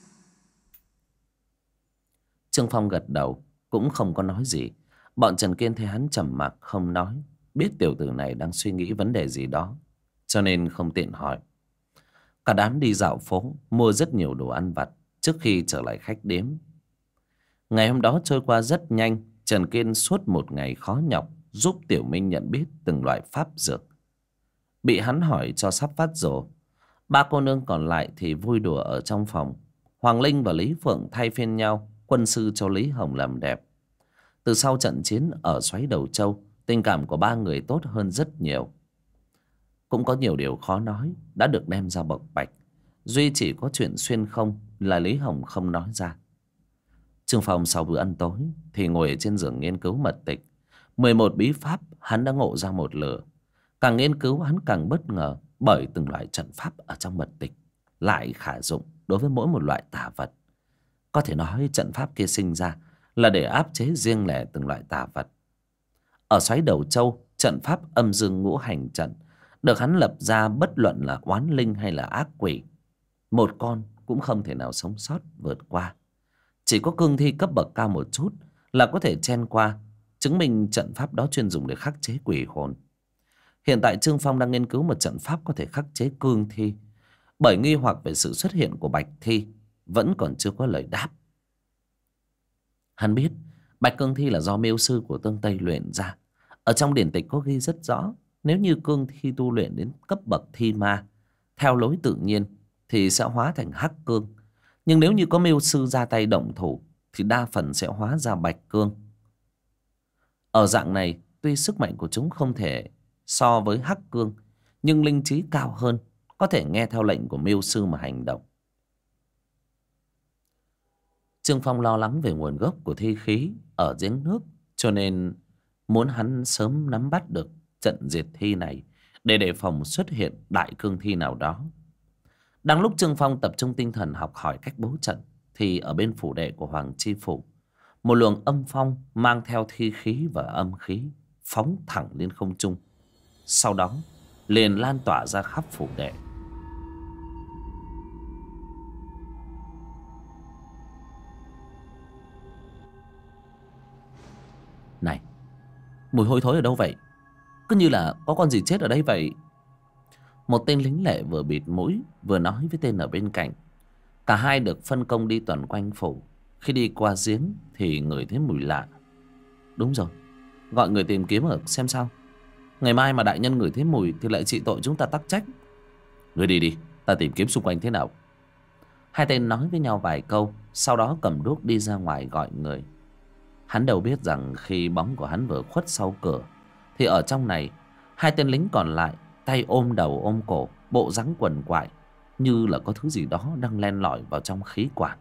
Trương Phong gật đầu, cũng không có nói gì. Bọn Trần Kiên thấy hắn trầm mặc không nói, biết tiểu tử này đang suy nghĩ vấn đề gì đó, cho nên không tiện hỏi. Cả đám đi dạo phố, mua rất nhiều đồ ăn vặt trước khi trở lại khách điếm. Ngày hôm đó trôi qua rất nhanh. Trần Kiên suốt một ngày khó nhọc giúp Tiểu Minh nhận biết từng loại pháp dược. Bị hắn hỏi cho sắp phát rồ. Ba cô nương còn lại thì vui đùa ở trong phòng. Hoàng Linh và Lý Phượng thay phiên nhau quân sư cho Lý Hồng làm đẹp. Từ sau trận chiến ở Xoáy Đầu Châu, tình cảm của ba người tốt hơn rất nhiều. Cũng có nhiều điều khó nói đã được đem ra bộc bạch. Duy chỉ có chuyện xuyên không là Lý Hồng không nói ra. Trương Phong sau bữa ăn tối thì ngồi ở trên giường nghiên cứu mật tịch. 11 bí pháp hắn đã ngộ ra một lửa. Càng nghiên cứu hắn càng bất ngờ, bởi từng loại trận pháp ở trong mật tịch lại khả dụng đối với mỗi một loại tà vật. Có thể nói trận pháp kia sinh ra là để áp chế riêng lẻ từng loại tà vật. Ở Xoáy Đầu Châu, trận pháp âm dương ngũ hành trận được hắn lập ra, bất luận là oán linh hay là ác quỷ, một con cũng không thể nào sống sót vượt qua. Chỉ có cương thi cấp bậc cao một chút là có thể chen qua, chứng minh trận pháp đó chuyên dùng để khắc chế quỷ hồn. Hiện tại Trương Phong đang nghiên cứu một trận pháp có thể khắc chế cương thi, bởi nghi hoặc về sự xuất hiện của bạch thi vẫn còn chưa có lời đáp. Hắn biết bạch cương thi là do miêu sư của Tương Tây luyện ra. Ở trong điển tịch có ghi rất rõ, nếu như cương thi tu luyện đến cấp bậc thi ma theo lối tự nhiên thì sẽ hóa thành hắc cương. Nhưng nếu như có miêu sư ra tay động thủ thì đa phần sẽ hóa ra bạch cương. Ở dạng này, tuy sức mạnh của chúng không thể so với hắc cương, nhưng linh trí cao hơn, có thể nghe theo lệnh của miêu sư mà hành động. Trương Phong lo lắng về nguồn gốc của thi khí ở giếng nước, cho nên muốn hắn sớm nắm bắt được trận diệt thi này để đề phòng xuất hiện đại cương thi nào đó. Đang lúc Trương Phong tập trung tinh thần học hỏi cách bố trận, thì ở bên phủ đệ của Hoàng Chi Phủ, một luồng âm phong mang theo thi khí và âm khí phóng thẳng lên không trung, sau đó liền lan tỏa ra khắp phủ đệ. Này, mùi hôi thối ở đâu vậy? Cứ như là có con gì chết ở đây vậy. Một tên lính lệ vừa bịt mũi vừa nói với tên ở bên cạnh. Cả hai được phân công đi tuần quanh phủ. Khi đi qua giếng thì ngửi thấy mùi lạ. Đúng rồi, gọi người tìm kiếm ở xem sao. Ngày mai mà đại nhân ngửi thấy mùi thì lại trị tội chúng ta tắc trách. Ngươi đi đi, ta tìm kiếm xung quanh thế nào. Hai tên nói với nhau vài câu, sau đó cầm đuốc đi ra ngoài gọi người. Hắn đâu biết rằng khi bóng của hắn vừa khuất sau cửa thì ở trong này, hai tên lính còn lại tay ôm đầu ôm cổ, bộ dáng quằn quại, như là có thứ gì đó đang len lỏi vào trong khí quản.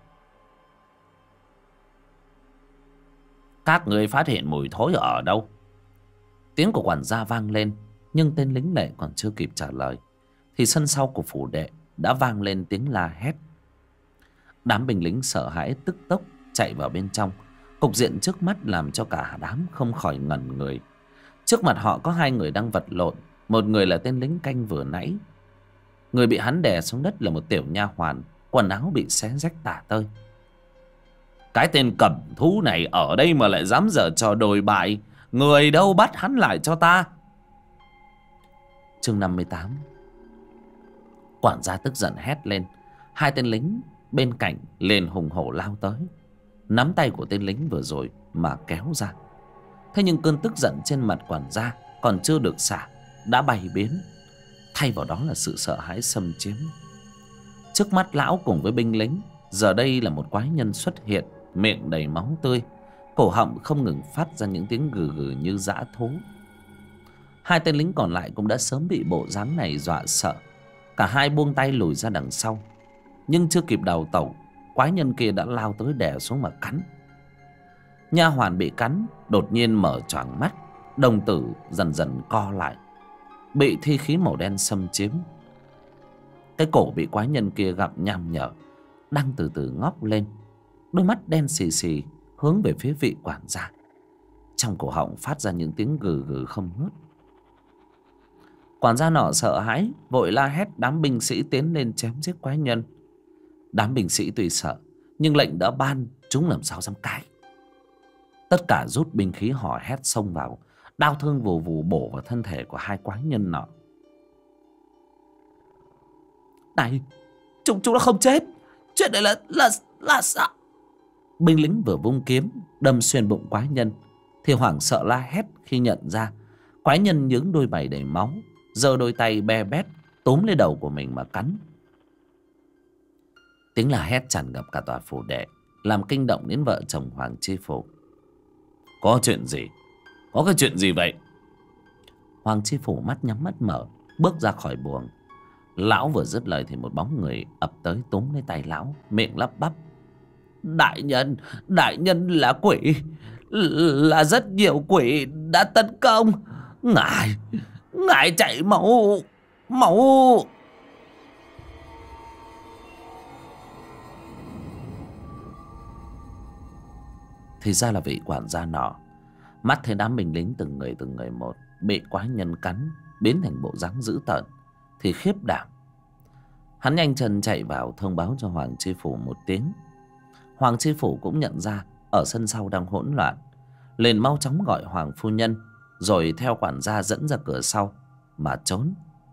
Các người phát hiện mùi thối ở đâu? Tiếng của quản gia vang lên, nhưng tên lính lệ còn chưa kịp trả lời thì sân sau của phủ đệ đã vang lên tiếng la hét. Đám binh lính sợ hãi tức tốc chạy vào bên trong. Cục diện trước mắt làm cho cả đám không khỏi ngẩn người. Trước mặt họ có hai người đang vật lộn. Một người là tên lính canh vừa nãy. Người bị hắn đè xuống đất là một tiểu nha hoàn, quần áo bị xé rách tả tơi. Cái tên cẩm thú này ở đây mà lại dám giở trò đồi bại. Người đâu, bắt hắn lại cho ta. Chương 58. Quản gia tức giận hét lên. Hai tên lính bên cạnh liền hùng hổ lao tới, nắm tay của tên lính vừa rồi mà kéo ra. Thế nhưng cơn tức giận trên mặt quản gia còn chưa được xả đã bay biến, thay vào đó là sự sợ hãi xâm chiếm. Trước mắt lão cùng với binh lính, giờ đây là một quái nhân xuất hiện, miệng đầy máu tươi, cổ họng không ngừng phát ra những tiếng gừ gừ như dã thú. Hai tên lính còn lại cũng đã sớm bị bộ dáng này dọa sợ. Cả hai buông tay lùi ra đằng sau, nhưng chưa kịp đào tẩu, quái nhân kia đã lao tới đè xuống mà cắn. Nha hoàn bị cắn đột nhiên mở choàng mắt, đồng tử dần dần co lại, bị thi khí màu đen xâm chiếm. Cái cổ bị quái nhân kia gặm nham nhở, đang từ từ ngóc lên, đôi mắt đen xì xì hướng về phía vị quản gia. Trong cổ họng phát ra những tiếng gừ gừ không ngớt. Quản gia nọ sợ hãi, vội la hét đám binh sĩ tiến lên chém giết quái nhân. Đám binh sĩ tuy sợ, nhưng lệnh đã ban, chúng làm sao dám cãi. Tất cả rút binh khí hò hét xông vào, đao thương vù vù bổ vào thân thể của hai quái nhân nọ. Này, chúng nó không chết. Chuyện này là sao? Binh lính vừa vung kiếm đâm xuyên bụng quái nhân thì hoảng sợ la hét khi nhận ra quái nhân nhướng đôi mày đầy máu, giơ đôi tay be bét túm lấy đầu của mình mà cắn. Tiếng la hét tràn ngập cả tòa phủ đệ, làm kinh động đến vợ chồng Hoàng Chi Phủ. Có chuyện gì? Có cái chuyện gì vậy? Hoàng Chi Phủ mắt nhắm mắt mở, bước ra khỏi buồng. Lão vừa dứt lời thì một bóng người ập tới túm lấy tay lão, miệng lắp bắp. Đại nhân là quỷ, là rất nhiều quỷ đã tấn công. Ngài chạy mau. Thì ra là vị quản gia nọ. Mắt thấy đám binh lính từng người một bị quái nhân cắn biến thành bộ dáng dữ tợn thì khiếp đảm. Hắn nhanh chân chạy vào thông báo cho Hoàng Chi Phủ một tiếng. Hoàng Chi Phủ cũng nhận ra ở sân sau đang hỗn loạn, liền mau chóng gọi Hoàng phu nhân, rồi theo quản gia dẫn ra cửa sau mà trốn.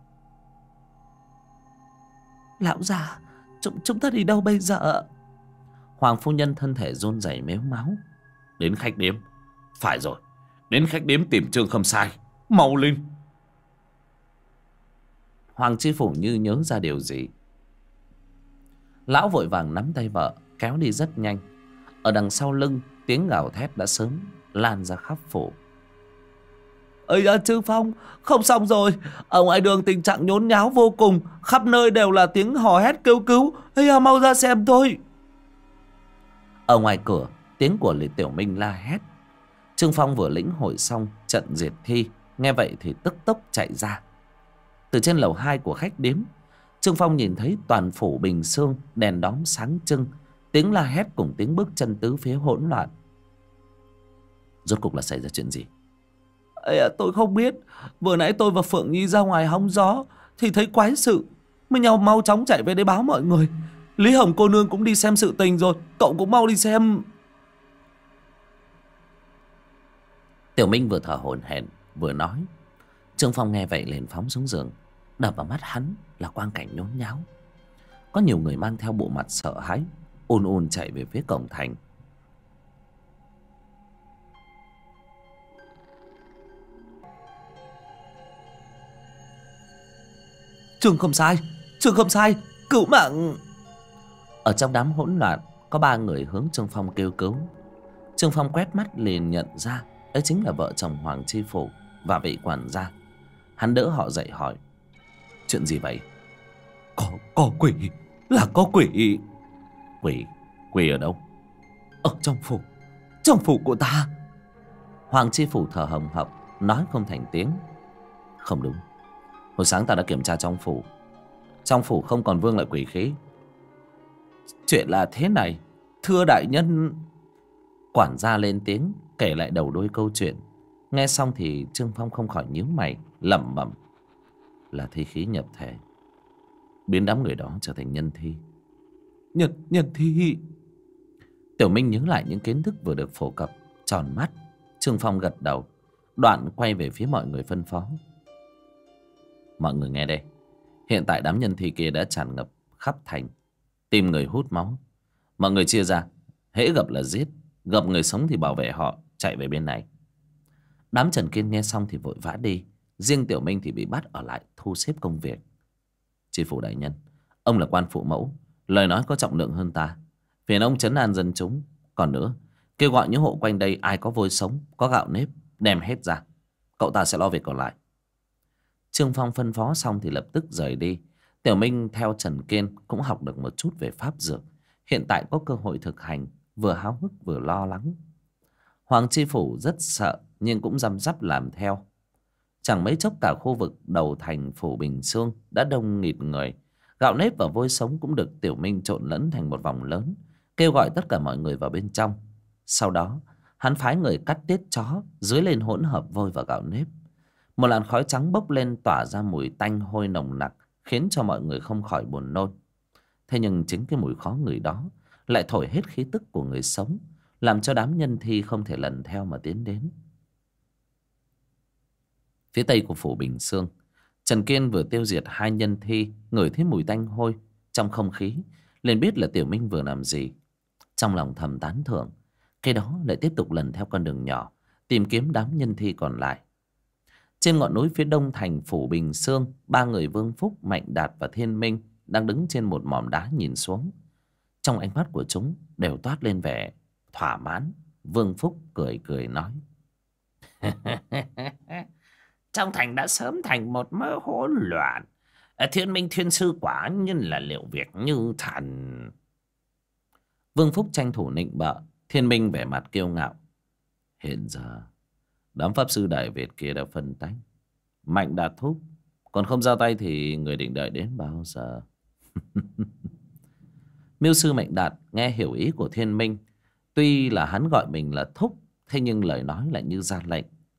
Lão già, chúng ta đi đâu bây giờ? Hoàng phu nhân thân thể run rẩy mếu máu. Đến khách điếm. Phải rồi, đến khách điếm tìm Trương Khâm Sai. Mau lên. Hoàng Chi Phủ như nhớ ra điều gì, lão vội vàng nắm tay vợ kéo đi rất nhanh. Ở đằng sau lưng, tiếng gào thét đã sớm lan ra khắp phủ. Ây da, Trương Phong, không xong rồi. Ở ngoài đường tình trạng nhốn nháo vô cùng, khắp nơi đều là tiếng hò hét kêu cứu. Ây da, mau ra xem thôi. Ở ngoài cửa, tiếng của Liệt Tiểu Minh la hét. Trương Phong vừa lĩnh hội xong trận diệt thi, nghe vậy thì tức tốc chạy ra. Từ trên lầu 2 của khách điếm, Trương Phong nhìn thấy toàn phủ Bình Sương đèn đóm sáng trưng, tiếng la hét cùng tiếng bước chân tứ phía hỗn loạn. Rốt cục là xảy ra chuyện gì? Ây à, tôi không biết. Vừa nãy tôi và Phượng Nhi ra ngoài hóng gió thì thấy quái sự, mới nhau mau chóng chạy về để báo mọi người. Lý Hồng cô nương cũng đi xem sự tình rồi, cậu cũng mau đi xem. Tiểu Minh vừa thở hổn hển vừa nói. Trương Phong nghe vậy liền phóng xuống giường. Đập vào mắt hắn là quang cảnh nhốn nháo. Có nhiều người mang theo bộ mặt sợ hãi ùn ùn chạy về phía cổng thành. Trương Khâm Sai, Trương Khâm Sai, cứu mạng! Ở trong đám hỗn loạn, có 3 người hướng Trương Phong kêu cứu. Trương Phong quét mắt liền nhận ra ấy chính là vợ chồng Hoàng Chi Phủ và vị quản gia. Hắn đỡ họ dậy hỏi: chuyện gì vậy? Có quỷ, là có quỷ. Quỷ ở đâu? Ở trong phủ của ta. Hoàng Chi Phủ thở hồng hộc nói không thành tiếng. Không đúng, hồi sáng ta đã kiểm tra trong phủ không còn vương lại quỷ khí. Chuyện là thế này, thưa đại nhân. Quản gia lên tiếng kể lại đầu đuôi câu chuyện. Nghe xong thì Trương Phong không khỏi nhíu mày lẩm bẩm: là thi khí nhập thể, biến đám người đó trở thành nhân thi. Nhân thi. Tiểu Minh nhớ lại những kiến thức vừa được phổ cập, tròn mắt. Trương Phong gật đầu, đoạn quay về phía mọi người phân phó: mọi người nghe đây, hiện tại đám nhân thi kia đã tràn ngập khắp thành, tìm người hút máu. Mọi người chia ra, hễ gặp là giết, gặp người sống thì bảo vệ họ chạy về bên này. Đám Trần Kiên nghe xong thì vội vã đi. Riêng Tiểu Minh thì bị bắt ở lại thu xếp công việc. Tri phủ đại nhân, ông là quan phụ mẫu, lời nói có trọng lượng hơn ta, phiền ông trấn an dân chúng. Còn nữa, kêu gọi những hộ quanh đây ai có vôi sống, có gạo nếp, đem hết ra, cậu ta sẽ lo việc còn lại. Trương Phong phân phó xong thì lập tức rời đi. Tiểu Minh theo Trần Kiên cũng học được một chút về pháp dược, hiện tại có cơ hội thực hành, vừa háo hức vừa lo lắng. Hoàng Chi Phủ rất sợ nhưng cũng răm rắp làm theo. Chẳng mấy chốc cả khu vực đầu thành phủ Bình Sương đã đông nghịt người. Gạo nếp và vôi sống cũng được Tiểu Minh trộn lẫn thành một vòng lớn, kêu gọi tất cả mọi người vào bên trong. Sau đó hắn phái người cắt tiết chó dưới lên hỗn hợp vôi và gạo nếp. Một làn khói trắng bốc lên tỏa ra mùi tanh hôi nồng nặc, khiến cho mọi người không khỏi buồn nôn. Thế nhưng chính cái mùi khó ngửi đó lại thổi hết khí tức của người sống, làm cho đám nhân thi không thể lần theo mà tiến đến. Phía tây của phủ Bình Sương, Trần Kiên vừa tiêu diệt 2 nhân thi, ngửi thấy mùi tanh hôi trong không khí, liền biết là Tiểu Minh vừa làm gì. Trong lòng thầm tán thưởng, cái đó lại tiếp tục lần theo con đường nhỏ tìm kiếm đám nhân thi còn lại. Trên ngọn núi phía đông thành phủ Bình Sương, 3 người Vương Phúc, Mạnh Đạt và Thiên Minh đang đứng trên một mỏm đá nhìn xuống. Trong ánh mắt của chúng đều toát lên vẻ thỏa mãn. Vương Phúc cười cười nói: trong thành đã sớm thành một mớ hỗn loạn. Thiên Minh Thiên Sư quả nhiên là liệu việc như thần. Vương Phúc tranh thủ nịnh bợ. Thiên Minh vẻ mặt kiêu ngạo: hiện giờ đám pháp sư Đại Việt kia đã phân tách. Mạnh Đạt thúc còn không ra tay thì người định đợi đến bao giờ? Miêu sư Mạnh Đạt nghe hiểu ý của Thiên Minh. Tuy là hắn gọi mình là thúc, thế nhưng lời nói lại như ra lệnh.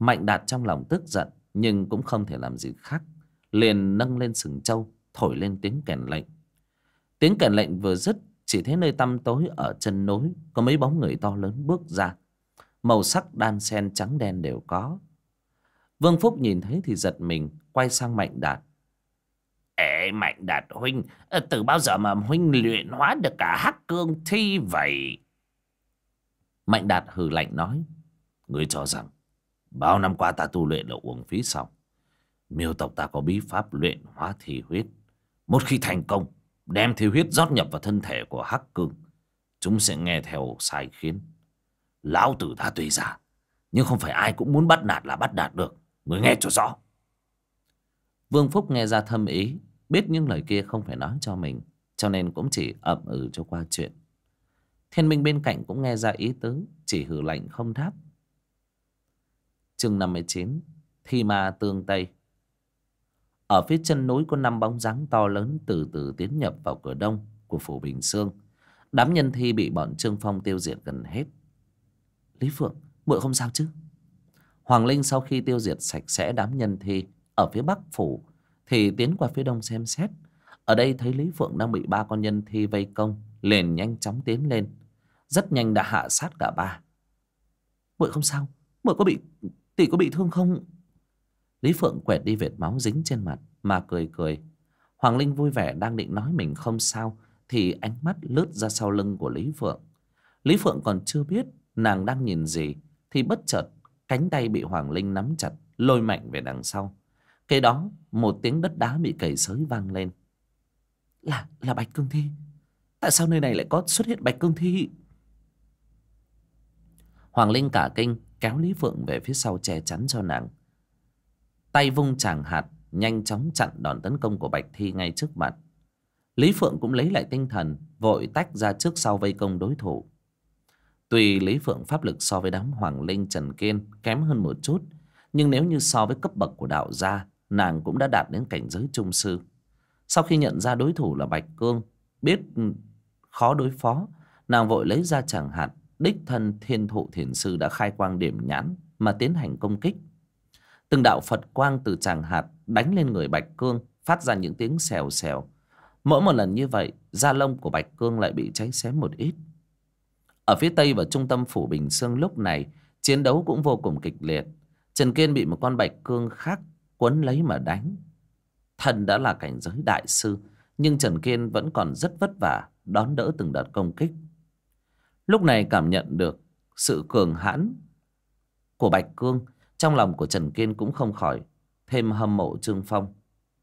Mạnh Đạt trong lòng tức giận nhưng cũng không thể làm gì khác, liền nâng lên sừng trâu thổi lên tiếng kèn lệnh. Tiếng kèn lệnh vừa dứt, chỉ thấy nơi tăm tối ở chân núi có mấy bóng người to lớn bước ra, màu sắc đan xen trắng đen đều có. Vương Phúc nhìn thấy thì giật mình, quay sang Mạnh Đạt. Ê Mạnh Đạt huynh, từ bao giờ mà huynh luyện hóa được cả Hắc Cương Thi vậy? Mạnh Đạt hừ lạnh nói. Ngươi cho rằng bao năm qua ta tu luyện là uổng phí sao? Miêu tộc ta có bí pháp luyện hóa thi huyết. Một khi thành công, đem thi huyết rót nhập vào thân thể của Hắc Cương, chúng sẽ nghe theo sai khiến. Lão tử ta tuy già, nhưng không phải ai cũng muốn bắt nạt là bắt nạt được. Ngươi nghe cho rõ. Vương Phúc nghe ra thâm ý, biết những lời kia không phải nói cho mình, cho nên cũng chỉ ậm ừ cho qua chuyện. Thiên Minh bên cạnh cũng nghe ra ý tứ, chỉ hừ lạnh không đáp. Chương 59: Thi ma tương Tây. Ở phía chân núi có 5 bóng dáng to lớn từ từ tiến nhập vào cửa đông của phủ Bình Sương. Đám nhân thi bị bọn Trương Phong tiêu diệt gần hết. Lý Phượng, muội không sao chứ? Hoàng Linh sau khi tiêu diệt sạch sẽ đám nhân thi ở phía bắc phủ thì tiến qua phía đông xem xét. Ở đây thấy Lý Phượng đang bị 3 con nhân thi vây công, liền nhanh chóng tiến lên, rất nhanh đã hạ sát cả 3. Muội không sao, muội có bị thương không? Lý Phượng quẹt đi vệt máu dính trên mặt mà cười cười. Hoàng Linh vui vẻ đang định nói mình không sao thì ánh mắt lướt ra sau lưng của Lý Phượng. Lý Phượng còn chưa biết nàng đang nhìn gì thì bất chợt cánh tay bị Hoàng Linh nắm chặt, lôi mạnh về đằng sau. Kế đó một tiếng đất đá bị cày xới vang lên. Là Bạch Cương Thi. Tại sao nơi này lại có xuất hiện Bạch Cương Thi? Hoàng Linh cả kinh kéo Lý Phượng về phía sau che chắn cho nàng. Tay vung tràng hạt nhanh chóng chặn đòn tấn công của Bạch Thi ngay trước mặt. Lý Phượng cũng lấy lại tinh thần, vội tách ra trước sau vây công đối thủ. Tuy Lý Phượng pháp lực so với đám Hoàng Linh Trần Kiên kém hơn một chút, nhưng nếu như so với cấp bậc của đạo gia, nàng cũng đã đạt đến cảnh giới trung sư. Sau khi nhận ra đối thủ là Bạch Cương, biết khó đối phó, nàng vội lấy ra tràng hạt, đích thân Thiên Thụ Thiền Sư đã khai quang điểm nhãn mà tiến hành công kích. Từng đạo Phật quang từ tràng hạt đánh lên người Bạch Cương, phát ra những tiếng xèo xèo. Mỗi một lần như vậy, da lông của Bạch Cương lại bị cháy xém một ít. Ở phía tây và trung tâm phủ Bình Sương lúc này, chiến đấu cũng vô cùng kịch liệt. Trần Kiên bị một con Bạch Cương khác quấn lấy mà đánh. Thần đã là cảnh giới đại sư, nhưng Trần Kiên vẫn còn rất vất vả đón đỡ từng đợt công kích. Lúc này cảm nhận được sự cường hãn của Bạch Cương, trong lòng của Trần Kiên cũng không khỏi thêm hâm mộ Trương Phong.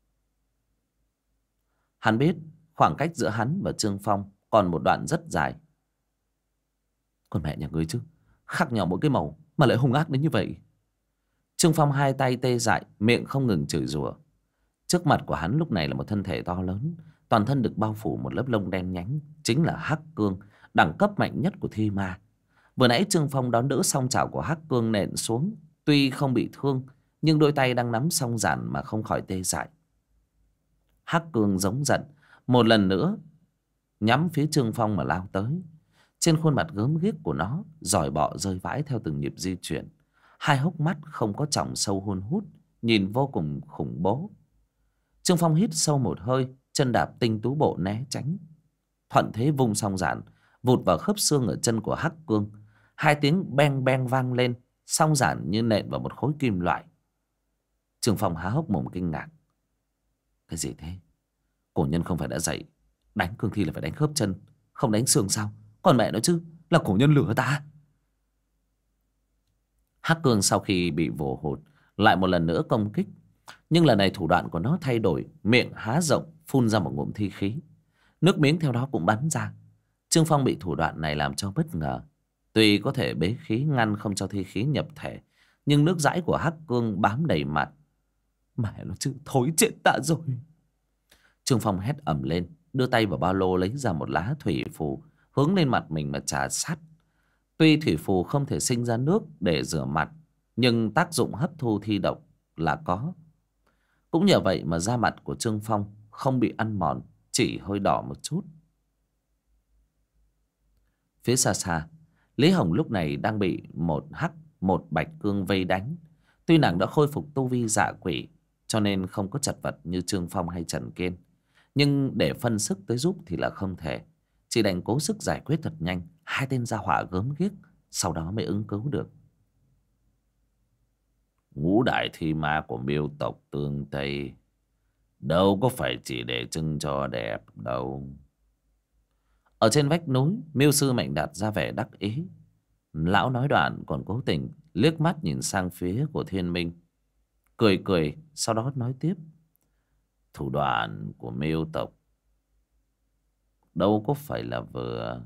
Hắn biết khoảng cách giữa hắn và Trương Phong còn một đoạn rất dài. Còn mẹ nhà ngươi chứ, khác nhau mỗi cái màu mà lại hung ác đến như vậy. Trương Phong hai tay tê dại, miệng không ngừng chửi rủa. Trước mặt của hắn lúc này là một thân thể to lớn, toàn thân được bao phủ một lớp lông đen nhánh, chính là Hắc Cương, đẳng cấp mạnh nhất của thi ma. Vừa nãy Trương Phong đón đỡ song chảo của Hắc Cương nện xuống, tuy không bị thương nhưng đôi tay đang nắm song giản mà không khỏi tê dại. Hắc Cương giống giận, một lần nữa nhắm phía Trương Phong mà lao tới. Trên khuôn mặt gớm ghiếc của nó, giòi bọ rơi vãi theo từng nhịp di chuyển. Hai hốc mắt không có tròng sâu hun hút, nhìn vô cùng khủng bố. Trương Phong hít sâu một hơi, chân đạp tinh tú bộ né tránh. Thuận thế vung song giản vụt vào khớp xương ở chân của Hắc Cương. Hai tiếng beng beng vang lên, song giản như nện vào một khối kim loại. Trương Phong há hốc mồm kinh ngạc. Cái gì thế? Cổ nhân không phải đã dạy đánh cương thi là phải đánh khớp chân, không đánh xương sao? Còn mẹ nó chứ, là cổ nhân lừa ta. Hắc Cương sau khi bị vồ hụt lại một lần nữa công kích, nhưng lần này thủ đoạn của nó thay đổi, miệng há rộng phun ra một ngụm thi khí. Nước miếng theo đó cũng bắn ra. Trương Phong bị thủ đoạn này làm cho bất ngờ. Tuy có thể bế khí ngăn không cho thi khí nhập thể, nhưng nước dãi của Hắc Cương bám đầy mặt. Mẹ nó chứ, thối chết ta rồi. Trương Phong hét ầm lên, đưa tay vào ba lô lấy ra một lá thủy phù, hướng lên mặt mình mà trà sát. Tuy thủy phù không thể sinh ra nước để rửa mặt, nhưng tác dụng hấp thu thi độc là có. Cũng nhờ vậy mà da mặt của Trương Phong không bị ăn mòn, chỉ hơi đỏ một chút. Phía xa xa, Lý Hồng lúc này đang bị một Hắc, một Bạch Cương vây đánh. Tuy nàng đã khôi phục tu vi dạ quỷ, cho nên không có chật vật như Trương Phong hay Trần Kiên, nhưng để phân sức tới giúp thì là không thể. Chỉ đành cố sức giải quyết thật nhanh hai tên gia hỏa gớm ghiếc, sau đó mới ứng cứu được. Ngũ đại thi ma của Miêu tộc Tương Tây đâu có phải chỉ để trưng cho đẹp đâu. Ở trên vách núi, Miêu sư Mạnh Đạt ra vẻ đắc ý. Lão nói đoạn còn cố tình liếc mắt nhìn sang phía của Thiên Minh, cười cười, sau đó nói tiếp. Thủ đoạn của Miêu tộc đâu có phải là vừa.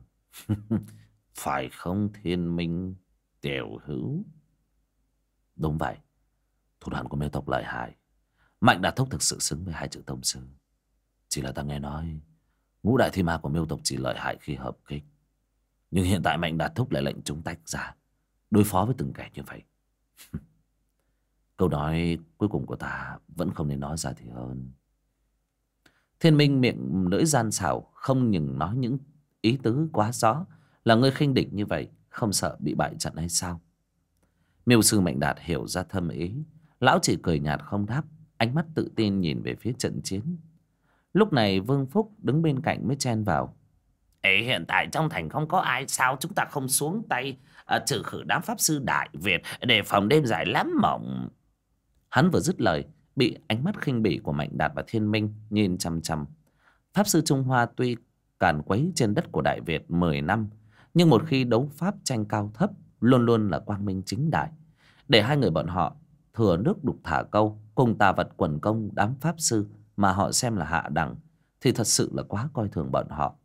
Phải không Thiên Minh tiểu hữu? Đúng vậy, thủ đoạn của Miêu tộc lợi hại. Mạnh Đạt thúc thực sự xứng với hai chữ tông sư. Chỉ là ta nghe nói ngũ đại thi ma của Miêu tộc chỉ lợi hại khi hợp kích, nhưng hiện tại Mạnh Đạt thúc lại lệnh chúng tách ra đối phó với từng kẻ như vậy. Câu nói cuối cùng của ta vẫn không nên nói ra thì hơn. Thiên Minh miệng lưỡi gian xảo, không ngừng nói những ý tứ quá rõ. Là ngươi khinh địch như vậy, không sợ bị bại trận hay sao? Miêu sư Mạnh Đạt hiểu ra thâm ý. Lão chỉ cười nhạt không đáp, ánh mắt tự tin nhìn về phía trận chiến. Lúc này Vương Phúc đứng bên cạnh mới chen vào. Ê, hiện tại trong thành không có ai, sao chúng ta không xuống tay trừ khử đám pháp sư Đại Việt để phòng đêm dài lắm mộng? Hắn vừa dứt lời, bị ánh mắt khinh bỉ của Mạnh Đạt và Thiên Minh nhìn chằm chằm. Pháp sư Trung Hoa tuy càn quấy trên đất của Đại Việt 10 năm, nhưng một khi đấu pháp tranh cao thấp luôn luôn là quang minh chính đại. Để hai người bọn họ thừa nước đục thả câu, cùng tà vật quần công đám pháp sư mà họ xem là hạ đẳng, thì thật sự là quá coi thường bọn họ.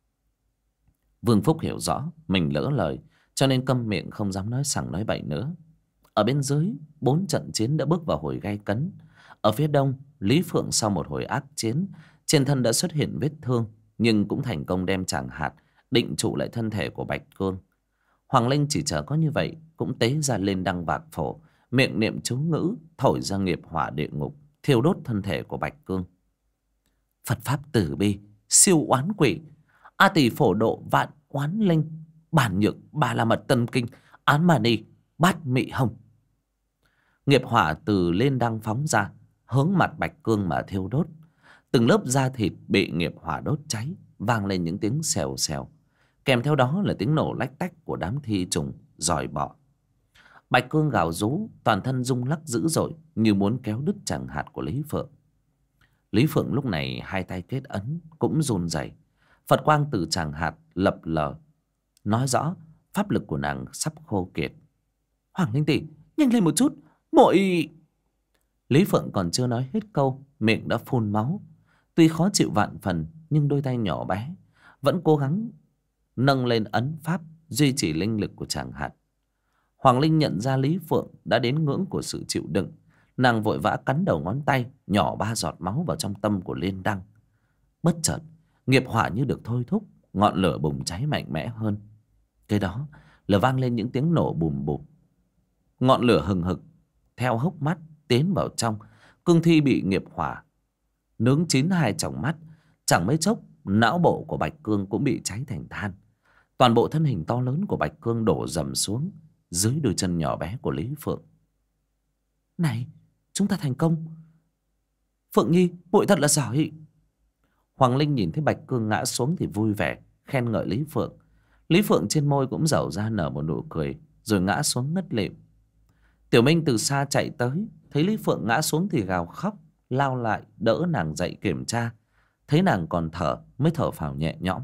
Vương Phúc hiểu rõ mình lỡ lời, cho nên câm miệng không dám nói sằng nói bậy nữa. Ở bên dưới, 4 trận chiến đã bước vào hồi gay cấn. Ở phía đông, Lý Phượng sau một hồi ác chiến, trên thân đã xuất hiện vết thương, nhưng cũng thành công đem Tràng Hạt định trụ lại thân thể của Bạch Cương. Hoàng Linh chỉ chờ có như vậy, cũng tế ra lên đăng vạc phổ, miệng niệm chú ngữ, thổi ra nghiệp hỏa địa ngục, thiêu đốt thân thể của Bạch Cương. Phật pháp từ bi, siêu oán quỷ, A Tỳ phổ độ vạn oán linh, bản nhược Ba La Mật Tân Kinh, Án Mà Ni, Bát Mị Hồng. Nghiệp hỏa từ lên đăng phóng ra, hướng mặt Bạch Cương mà thiêu đốt. Từng lớp da thịt bị nghiệp hỏa đốt cháy, vang lên những tiếng xèo xèo. Kèm theo đó là tiếng nổ lách tách của đám thi trùng, giòi bọ. Bạch Cương gào rú, toàn thân rung lắc dữ dội, như muốn kéo đứt Tràng Hạt của Lý Phượng. Lý Phượng lúc này hai tay kết ấn, cũng run rẩy. Phật quang từ Tràng Hạt lập lờ, nói rõ pháp lực của nàng sắp khô kiệt. Hoàng Linh tỷ, nhanh lên một chút, muội. Lý Phượng còn chưa nói hết câu, miệng đã phun máu. Tuy khó chịu vạn phần, nhưng đôi tay nhỏ bé vẫn cố gắng nâng lên ấn pháp, duy trì linh lực của Tràng Hạt. Hoàng Linh nhận ra Lý Phượng đã đến ngưỡng của sự chịu đựng, nàng vội vã cắn đầu ngón tay, nhỏ 3 giọt máu vào trong tâm của Liên Đăng. Bất chợt, nghiệp hỏa như được thôi thúc, ngọn lửa bùng cháy mạnh mẽ hơn. Cái đó là vang lên những tiếng nổ bùm bụp. Ngọn lửa hừng hực theo hốc mắt tiến vào trong. Cương thi bị nghiệp hỏa nướng chín 2 tròng mắt. Chẳng mấy chốc, não bộ của Bạch Cương cũng bị cháy thành than. Toàn bộ thân hình to lớn của Bạch Cương đổ dầm xuống dưới đôi chân nhỏ bé của Lý Phượng. Này, chúng ta thành công. Phượng Nhi, muội thật là giỏi. Hoàng Linh nhìn thấy Bạch Cương ngã xuống thì vui vẻ khen ngợi Lý Phượng. Lý Phượng trên môi cũng giở ra nở một nụ cười, rồi ngã xuống ngất lịm. Tiểu Minh từ xa chạy tới, thấy Lý Phượng ngã xuống thì gào khóc, lao lại đỡ nàng dậy kiểm tra. Thấy nàng còn thở mới thở phào nhẹ nhõm.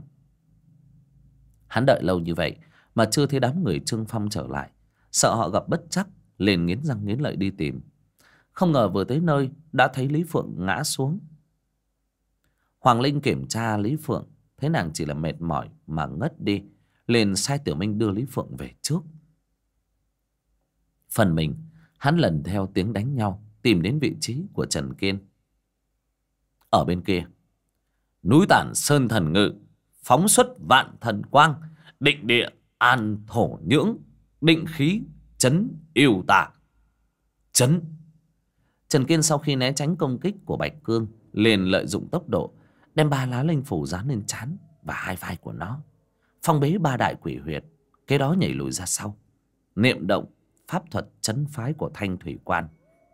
Hắn đợi lâu như vậy mà chưa thấy đám người Trương Phong trở lại, sợ họ gặp bất trắc, liền nghiến răng nghiến lợi đi tìm. Không ngờ vừa tới nơi đã thấy Lý Phượng ngã xuống. Hoàng Linh kiểm tra Lý Phượng, thấy nàng chỉ là mệt mỏi mà ngất đi, liền sai Tiểu Minh đưa Lý Phượng về trước. Phần mình, hắn lần theo tiếng đánh nhau tìm đến vị trí của Trần Kiên. Ở bên kia, núi Tản Sơn Thần Ngự phóng xuất vạn thần quang, định địa an thổ nhưỡng, định khí chấn yêu tà. Chấn. Trần Kiên sau khi né tránh công kích của Bạch Cương, liền lợi dụng tốc độ đem 3 lá linh phủ dán lên trán và 2 vai của nó, phong bế 3 đại quỷ huyệt, cái đó nhảy lùi ra sau, niệm động pháp thuật trấn phái của Thanh Thủy Quan.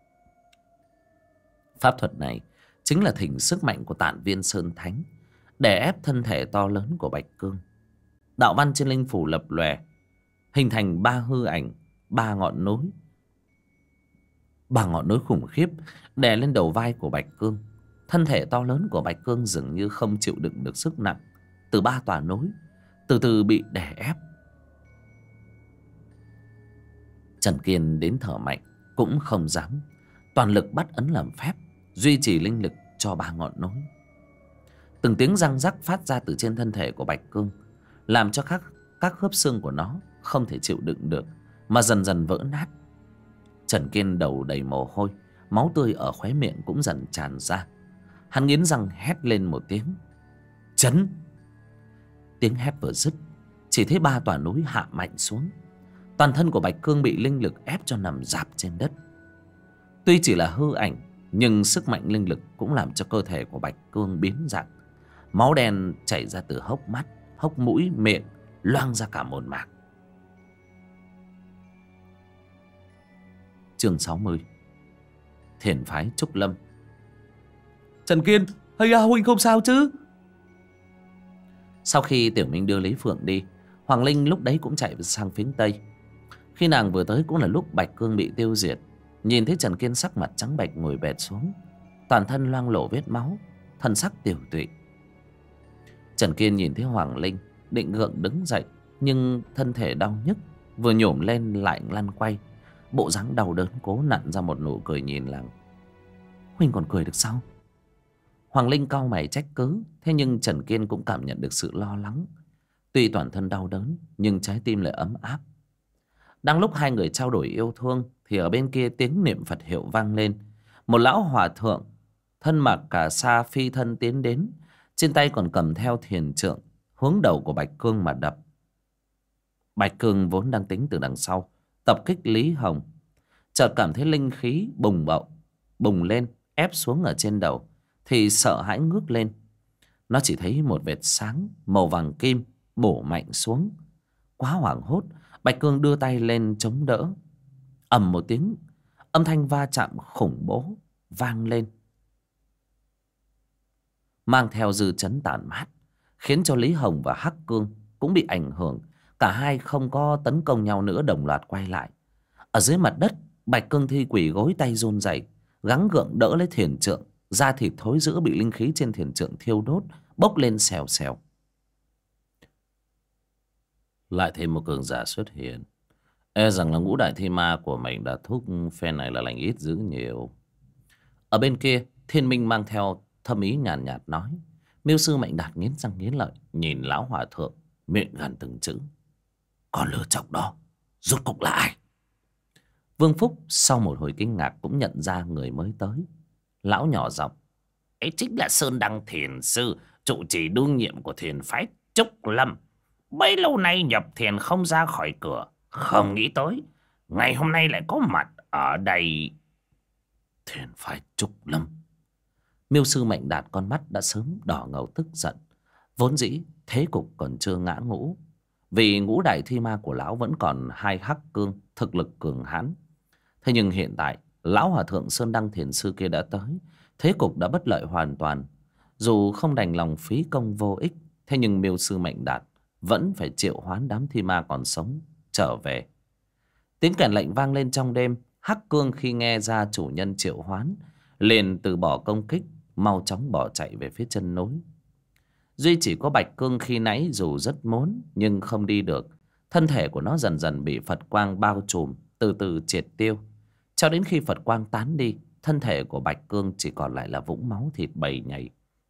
Pháp thuật này chính là thỉnh sức mạnh của Tản Viên Sơn Thánh để ép thân thể to lớn của Bạch Cương. Đạo văn trên linh phủ lập lòe, hình thành 3 hư ảnh, 3 ngọn núi. 3 ngọn núi khủng khiếp đè lên đầu vai của Bạch Cương. Thân thể to lớn của Bạch Cương dường như không chịu đựng được sức nặng từ 3 tòa núi, từ từ bị đè ép. Trần Kiên đến thở mạnh cũng không dám, toàn lực bắt ấn làm phép, duy trì linh lực cho 3 ngọn núi. Từng tiếng răng rắc phát ra từ trên thân thể của Bạch Cương, làm cho các khớp xương của nó không thể chịu đựng được mà dần dần vỡ nát. Trần Kiên đầu đầy mồ hôi, máu tươi ở khóe miệng cũng dần tràn ra. Hắn nghiến răng hét lên một tiếng: "Chấn!" Tiếng hét vừa dứt, chỉ thấy 3 tòa núi hạ mạnh xuống. Toàn thân của Bạch Cương bị linh lực ép cho nằm rạp trên đất. Tuy chỉ là hư ảnh, nhưng sức mạnh linh lực cũng làm cho cơ thể của Bạch Cương biến dạng. Máu đen chảy ra từ hốc mắt, hốc mũi, miệng, loang ra cả một mảng. Chương 60. Thiền phái Trúc Lâm. "Trần Kiên, hay huynh không sao chứ?" Sau khi Tiểu Minh đưa Lý Phượng đi, Hoàng Linh lúc đấy cũng chạy sang phía Tây. Khi nàng vừa tới cũng là lúc Bạch Cương bị tiêu diệt. Nhìn thấy Trần Kiên sắc mặt trắng bệch ngồi bệt xuống, toàn thân loang lổ vết máu, thân sắc tiều tụy. Trần Kiên nhìn thấy Hoàng Linh định gượng đứng dậy, nhưng thân thể đau nhức, vừa nhổm lên lại lăn quay, bộ dáng đau đớn cố nặn ra một nụ cười nhìn làng. "Huynh còn cười được sao?" Hoàng Linh cau mày trách cứ. Thế nhưng Trần Kiên cũng cảm nhận được sự lo lắng. Tuy toàn thân đau đớn nhưng trái tim lại ấm áp. Đang lúc hai người trao đổi yêu thương thì ở bên kia tiếng niệm Phật hiệu vang lên. Một lão hòa thượng thân mặc cả sa phi thân tiến đến, trên tay còn cầm theo thiền trượng, hướng đầu của Bạch Cương mà đập. Bạch Cương vốn đang tính từ đằng sau tập kích Lý Hồng, chợt cảm thấy linh khí bùng lên ép xuống ở trên đầu thì sợ hãi ngước lên. Nó chỉ thấy một vệt sáng màu vàng kim bổ mạnh xuống. Quá hoảng hốt, Bạch Cương đưa tay lên chống đỡ. Ầm một tiếng, âm thanh va chạm khủng bố vang lên, mang theo dư chấn tản mát, khiến cho Lý Hồng và Hắc Cương cũng bị ảnh hưởng. Cả hai không có tấn công nhau nữa, đồng loạt quay lại. Ở dưới mặt đất, Bạch Cương thi quỷ gối tay run rẩy, gắng gượng đỡ lấy thiền trượng. Da thịt thối rữa bị linh khí trên thiền trượng thiêu đốt, bốc lên xèo xèo. Lại thêm một cường giả xuất hiện. E rằng là ngũ đại thi ma của mình đã thúc phe này là lành ít dữ nhiều. Ở bên kia, Thiên Minh mang theo thâm ý nhàn nhạt nói. Miêu sư Mạnh Đạt nghiến răng nghiến lợi nhìn lão hòa thượng, miệng gằn từng chữ: "Con lừa chọc đó rốt cục là ai?" Vương Phúc sau một hồi kinh ngạc cũng nhận ra người mới tới. Lão nhỏ giọng: "Ấy chính là Sơn Đăng Thiền Sư, trụ trì đương nhiệm của thiền phái Trúc Lâm. Bấy lâu nay nhập thiền không ra khỏi cửa, không nghĩ tới ngày hôm nay lại có mặt ở đây." Thiền phái Trúc Lâm. Miêu sư Mạnh Đạt con mắt đã sớm đỏ ngầu tức giận. Vốn dĩ thế cục còn chưa ngã ngũ, vì ngũ đại thi ma của lão vẫn còn hai Hắc Cương thực lực cường hãn. Thế nhưng hiện tại lão hòa thượng Sơn Đăng Thiền Sư kia đã tới, thế cục đã bất lợi hoàn toàn. Dù không đành lòng phí công vô ích, thế nhưng Miêu sư Mạnh Đạt vẫn phải triệu hoán đám thi ma còn sống trở về. Tiếng kèn lệnh vang lên trong đêm. Hắc Cương khi nghe ra chủ nhân triệu hoán liền từ bỏ công kích, mau chóng bỏ chạy về phía chân núi. Duy chỉ có Bạch Cương khi nãy dù rất muốn nhưng không đi được. Thân thể của nó dần dần bị Phật quang bao trùm, từ từ triệt tiêu. Cho đến khi Phật quang tán đi, thân thể của Bạch Cương chỉ còn lại là vũng máu thịt bầy nhầy.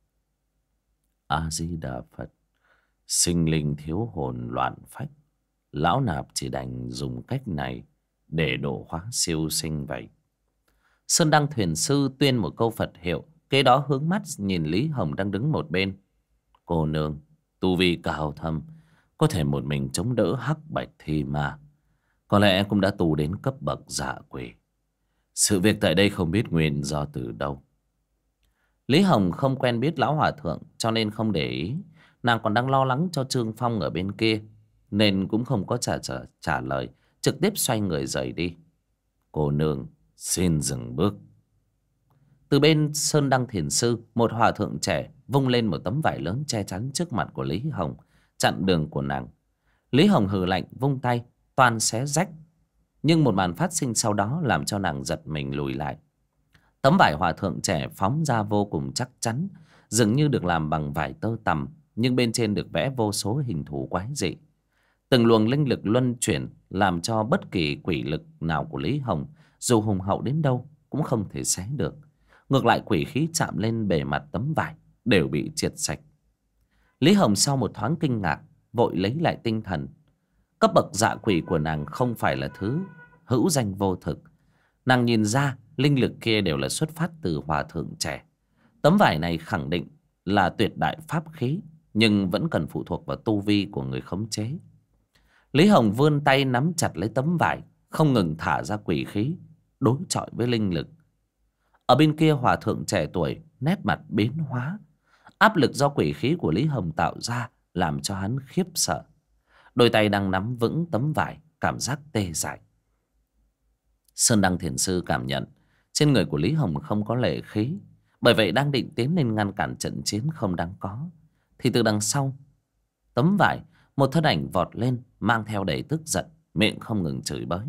A Di Đà Phật. Sinh linh thiếu hồn loạn phách, lão nạp chỉ đành dùng cách này để độ hóa siêu sinh vậy. Sơn Đăng Thiền Sư tuyên một câu Phật hiệu, kế đó hướng mắt nhìn Lý Hồng đang đứng một bên. Cô nương tu vi cao thâm, có thể một mình chống đỡ Hắc Bạch thi ma, có lẽ cũng đã tu đến cấp bậc dạ quỷ. Sự việc tại đây không biết nguyên do từ đâu. Lý Hồng không quen biết lão hòa thượng cho nên không để ý. Nàng còn đang lo lắng cho Trương Phong ở bên kia nên cũng không có trả lời, trực tiếp xoay người rời đi. Cô nương xin dừng bước. Từ bên Sơn Đăng Thiền Sư, một hòa thượng trẻ vung lên một tấm vải lớn che chắn trước mặt của Lý Hồng, chặn đường của nàng. Lý Hồng hừ lạnh vung tay, toan xé rách. Nhưng một màn phát sinh sau đó làm cho nàng giật mình lùi lại. Tấm vải hòa thượng trẻ phóng ra vô cùng chắc chắn, dường như được làm bằng vải tơ tằm, nhưng bên trên được vẽ vô số hình thù quái dị. Từng luồng linh lực luân chuyển làm cho bất kỳ quỷ lực nào của Lý Hồng, dù hùng hậu đến đâu, cũng không thể xé được. Ngược lại quỷ khí chạm lên bề mặt tấm vải đều bị triệt sạch. Lý Hồng sau một thoáng kinh ngạc, vội lấy lại tinh thần. Cấp bậc dạ quỷ của nàng không phải là thứ hữu danh vô thực. Nàng nhìn ra linh lực kia đều là xuất phát từ hòa thượng trẻ. Tấm vải này khẳng định là tuyệt đại pháp khí, nhưng vẫn cần phụ thuộc vào tu vi của người khống chế. Lý Hồng vươn tay nắm chặt lấy tấm vải, không ngừng thả ra quỷ khí, đối chọi với linh lực. Ở bên kia hòa thượng trẻ tuổi nét mặt biến hóa. Áp lực do quỷ khí của Lý Hồng tạo ra làm cho hắn khiếp sợ. Đôi tay đang nắm vững tấm vải, cảm giác tê dại. Sơn Đăng Thiền Sư cảm nhận trên người của Lý Hồng không có lệ khí, bởi vậy đang định tiến lên ngăn cản trận chiến không đáng có, thì từ đằng sau tấm vải, một thân ảnh vọt lên, mang theo đầy tức giận, miệng không ngừng chửi bới.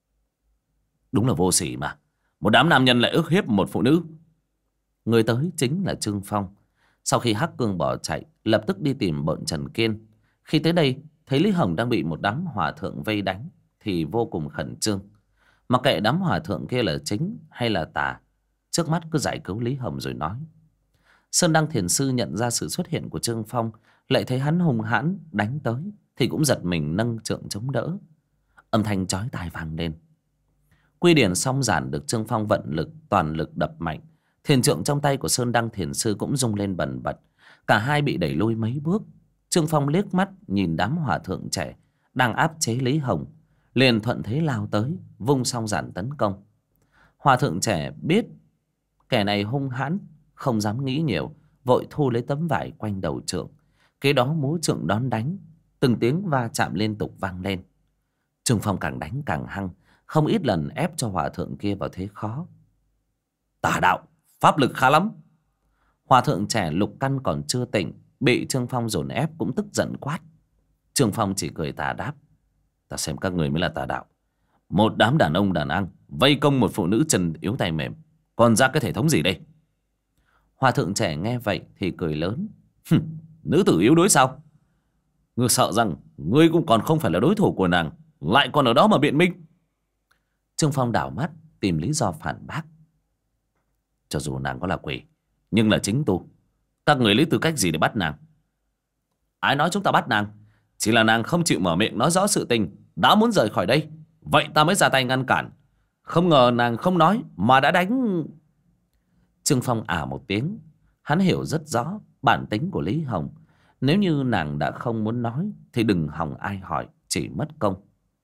Đúng là vô sỉ mà, một đám nam nhân lại ức hiếp một phụ nữ. Người tới chính là Trương Phong. Sau khi Hắc Cương bỏ chạy, lập tức đi tìm bọn Trần Kiên. Khi tới đây thấy Lý Hồng đang bị một đám hòa thượng vây đánh thì vô cùng khẩn trương. Mặc kệ đám hòa thượng kia là chính hay là tà, trước mắt cứ giải cứu Lý Hồng rồi nói. Sơn Đăng Thiền Sư nhận ra sự xuất hiện của Trương Phong, lại thấy hắn hung hãn đánh tới thì cũng giật mình nâng trượng chống đỡ. Âm thanh chói tai vang lên. Quy điển song giản được Trương Phong vận lực toàn lực đập mạnh. Thiền trượng trong tay của Sơn Đăng Thiền Sư cũng rung lên bần bật. Cả hai bị đẩy lui mấy bước. Trương Phong liếc mắt nhìn đám hòa thượng trẻ đang áp chế Lý Hồng, liền thuận thế lao tới, vung song giản tấn công. Hòa thượng trẻ biết kẻ này hung hãn, không dám nghĩ nhiều, vội thu lấy tấm vải quanh đầu trượng, kế đó múa trượng đón đánh. Từng tiếng va chạm liên tục vang lên. Trương Phong càng đánh càng hăng, không ít lần ép cho hòa thượng kia vào thế khó. Tà đạo, pháp lực khá lắm. Hòa thượng trẻ lục căn còn chưa tỉnh, bị Trương Phong dồn ép cũng tức giận quát. Trương Phong chỉ cười tà đáp. Ta xem các người mới là tà đạo. Một đám đàn ông đàn ăn vây công một phụ nữ chân yếu tay mềm, còn ra cái thể thống gì đây? Hòa thượng trẻ nghe vậy thì cười lớn. Nữ tử yếu đuối sao? Ngươi sợ rằng ngươi cũng còn không phải là đối thủ của nàng, lại còn ở đó mà biện minh. Trương Phong đảo mắt tìm lý do phản bác. Cho dù nàng có là quỷ, nhưng là chính tu, các người lấy tư cách gì để bắt nàng? Ai nói chúng ta bắt nàng? Chỉ là nàng không chịu mở miệng nói rõ sự tình, đã muốn rời khỏi đây, vậy ta mới ra tay ngăn cản. Không ngờ nàng không nói mà đã đánh. Trương Phong một tiếng. Hắn hiểu rất rõ bản tính của Lý Hồng. Nếu như nàng đã không muốn nói thì đừng hòng ai hỏi, chỉ mất công.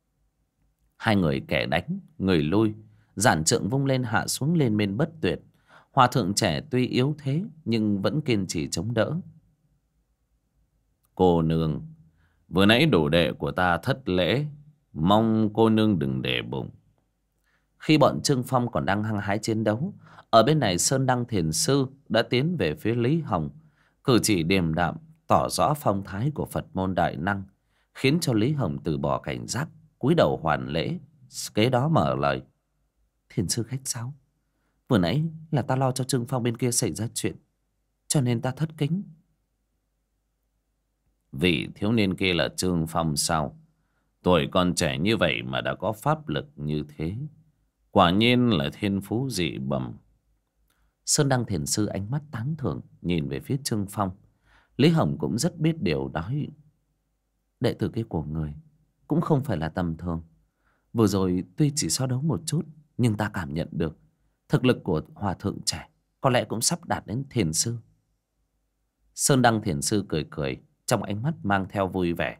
Hai người kẻ đánh người lui, giản trượng vung lên hạ xuống lên men bất tuyệt. Hòa thượng trẻ tuy yếu thế nhưng vẫn kiên trì chống đỡ. Cô nương, vừa nãy đồ đệ của ta thất lễ, mong cô nương đừng để bụng. Khi bọn Trương Phong còn đang hăng hái chiến đấu, ở bên này Sơn Đăng Thiền Sư đã tiến về phía Lý Hồng, cử chỉ điềm đạm tỏ rõ phong thái của Phật môn đại năng, khiến cho Lý Hồng từ bỏ cảnh giác, cúi đầu hoàn lễ, kế đó mở lời. Thiền sư khách sáo, vừa nãy là ta lo cho Trương Phong bên kia xảy ra chuyện, cho nên ta thất kính. Vị thiếu niên kia là Trương Phong sao? Tuổi còn trẻ như vậy mà đã có pháp lực như thế, quả nhiên là thiên phú dị bẩm. Sơn Đăng Thiền Sư ánh mắt tán thưởng nhìn về phía Trương Phong. Lý Hồng cũng rất biết điều nói. Đệ tử kia của người cũng không phải là tầm thường. Vừa rồi tuy chỉ so đấu một chút, nhưng ta cảm nhận được thực lực của hòa thượng trẻ có lẽ cũng sắp đạt đến thiền sư. Sơn Đăng Thiền Sư cười cười, trong ánh mắt mang theo vui vẻ.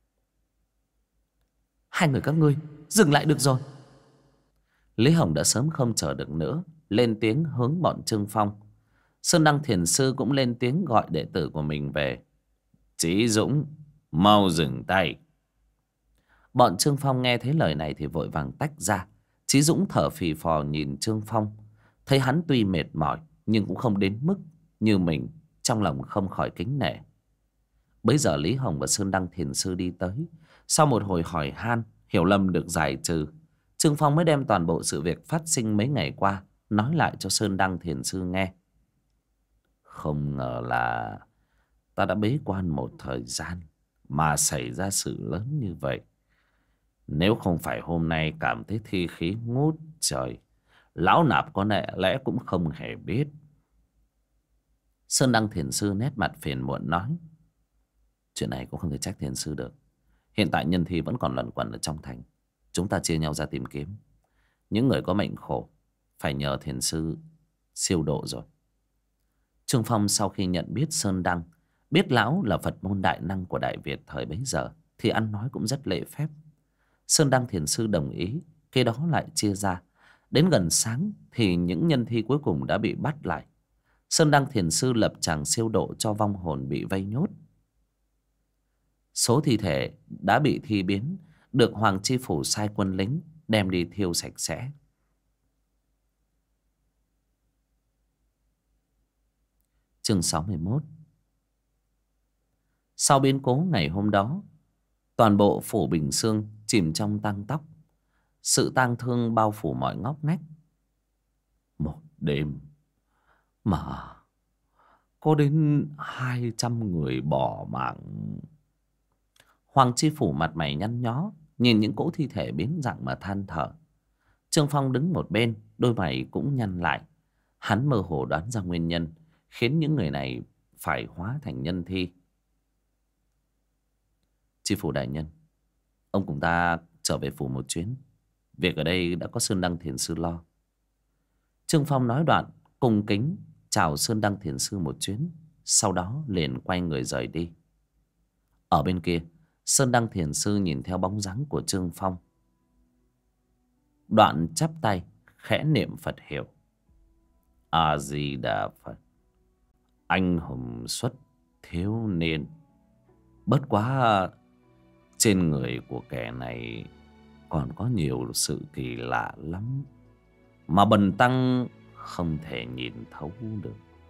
Hai người các ngươi dừng lại được rồi. Lý Hồng đã sớm không chờ được nữa, lên tiếng hướng bọn Trương Phong. Sơn Đăng Thiền Sư cũng lên tiếng gọi đệ tử của mình về. Chí Dũng, mau dừng tay. Bọn Trương Phong nghe thấy lời này thì vội vàng tách ra. Chí Dũng thở phì phò nhìn Trương Phong. Thấy hắn tuy mệt mỏi nhưng cũng không đến mức như mình, trong lòng không khỏi kính nể. Bấy giờ Lý Hồng và Sơn Đăng Thiền Sư đi tới. Sau một hồi hỏi han, hiểu lầm được giải trừ. Trương Phong mới đem toàn bộ sự việc phát sinh mấy ngày qua nói lại cho Sơn Đăng Thiền Sư nghe. Không ngờ là ta đã bế quan một thời gian mà xảy ra sự lớn như vậy. Nếu không phải hôm nay cảm thấy thi khí ngút trời, lão nạp có lẽ cũng không hề biết. Sơn Đăng Thiền Sư nét mặt phiền muộn nói. Chuyện này cũng không thể trách Thiền Sư được. Hiện tại nhân thi vẫn còn luẩn quẩn ở trong thành. Chúng ta chia nhau ra tìm kiếm. Những người có mệnh khổ phải nhờ Thiền Sư siêu độ rồi. Trương Phong sau khi nhận biết Sơn Đăng, biết lão là Phật môn đại năng của Đại Việt thời bấy giờ, thì ăn nói cũng rất lễ phép. Sơn Đăng Thiền Sư đồng ý. Kế đó lại chia ra. Đến gần sáng thì những nhân thi cuối cùng đã bị bắt lại. Sơn Đăng Thiền Sư lập tràng siêu độ cho vong hồn bị vây nhốt. Số thi thể đã bị thi biến được Hoàng Chi Phủ sai quân lính đem đi thiêu sạch sẽ. Chương 61. Sau biến cố ngày hôm đó, toàn bộ phủ Bình Xương chìm trong tang tóc. Sự tang thương bao phủ mọi ngóc ngách. Một đêm mà có đến 200 người bỏ mạng. Hoàng Chi Phủ mặt mày nhăn nhó, nhìn những cỗ thi thể biến dạng mà than thở. Trương Phong đứng một bên, đôi mày cũng nhăn lại. Hắn mơ hồ đoán ra nguyên nhân khiến những người này phải hóa thành nhân thi. Chi Phủ đại nhân, ông cùng ta trở về phủ một chuyến. Việc ở đây đã có Sơn Đăng Thiền Sư lo. Trương Phong nói đoạn, cung kính chào Sơn Đăng Thiền Sư một chuyến, sau đó liền quay người rời đi. Ở bên kia, Sơn Đăng Thiền Sư nhìn theo bóng dáng của Trương Phong, đoạn chắp tay khẽ niệm Phật hiệu. A Di Đà Phật. Anh hùng xuất thiếu niên. Bất quá trên người của kẻ này còn có nhiều sự kỳ lạ lắm mà bần tăng không thể nhìn thấu được.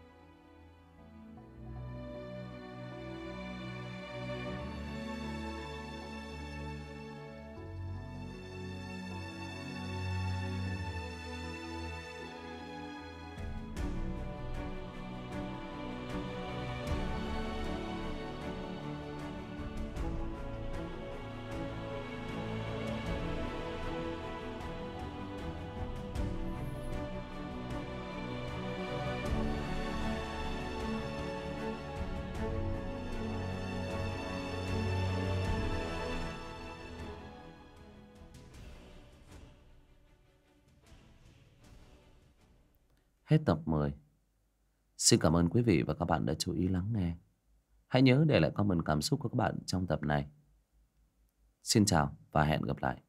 Hết tập 10. Xin cảm ơn quý vị và các bạn đã chú ý lắng nghe. Hãy nhớ để lại comment cảm xúc của các bạn trong tập này. Xin chào và hẹn gặp lại.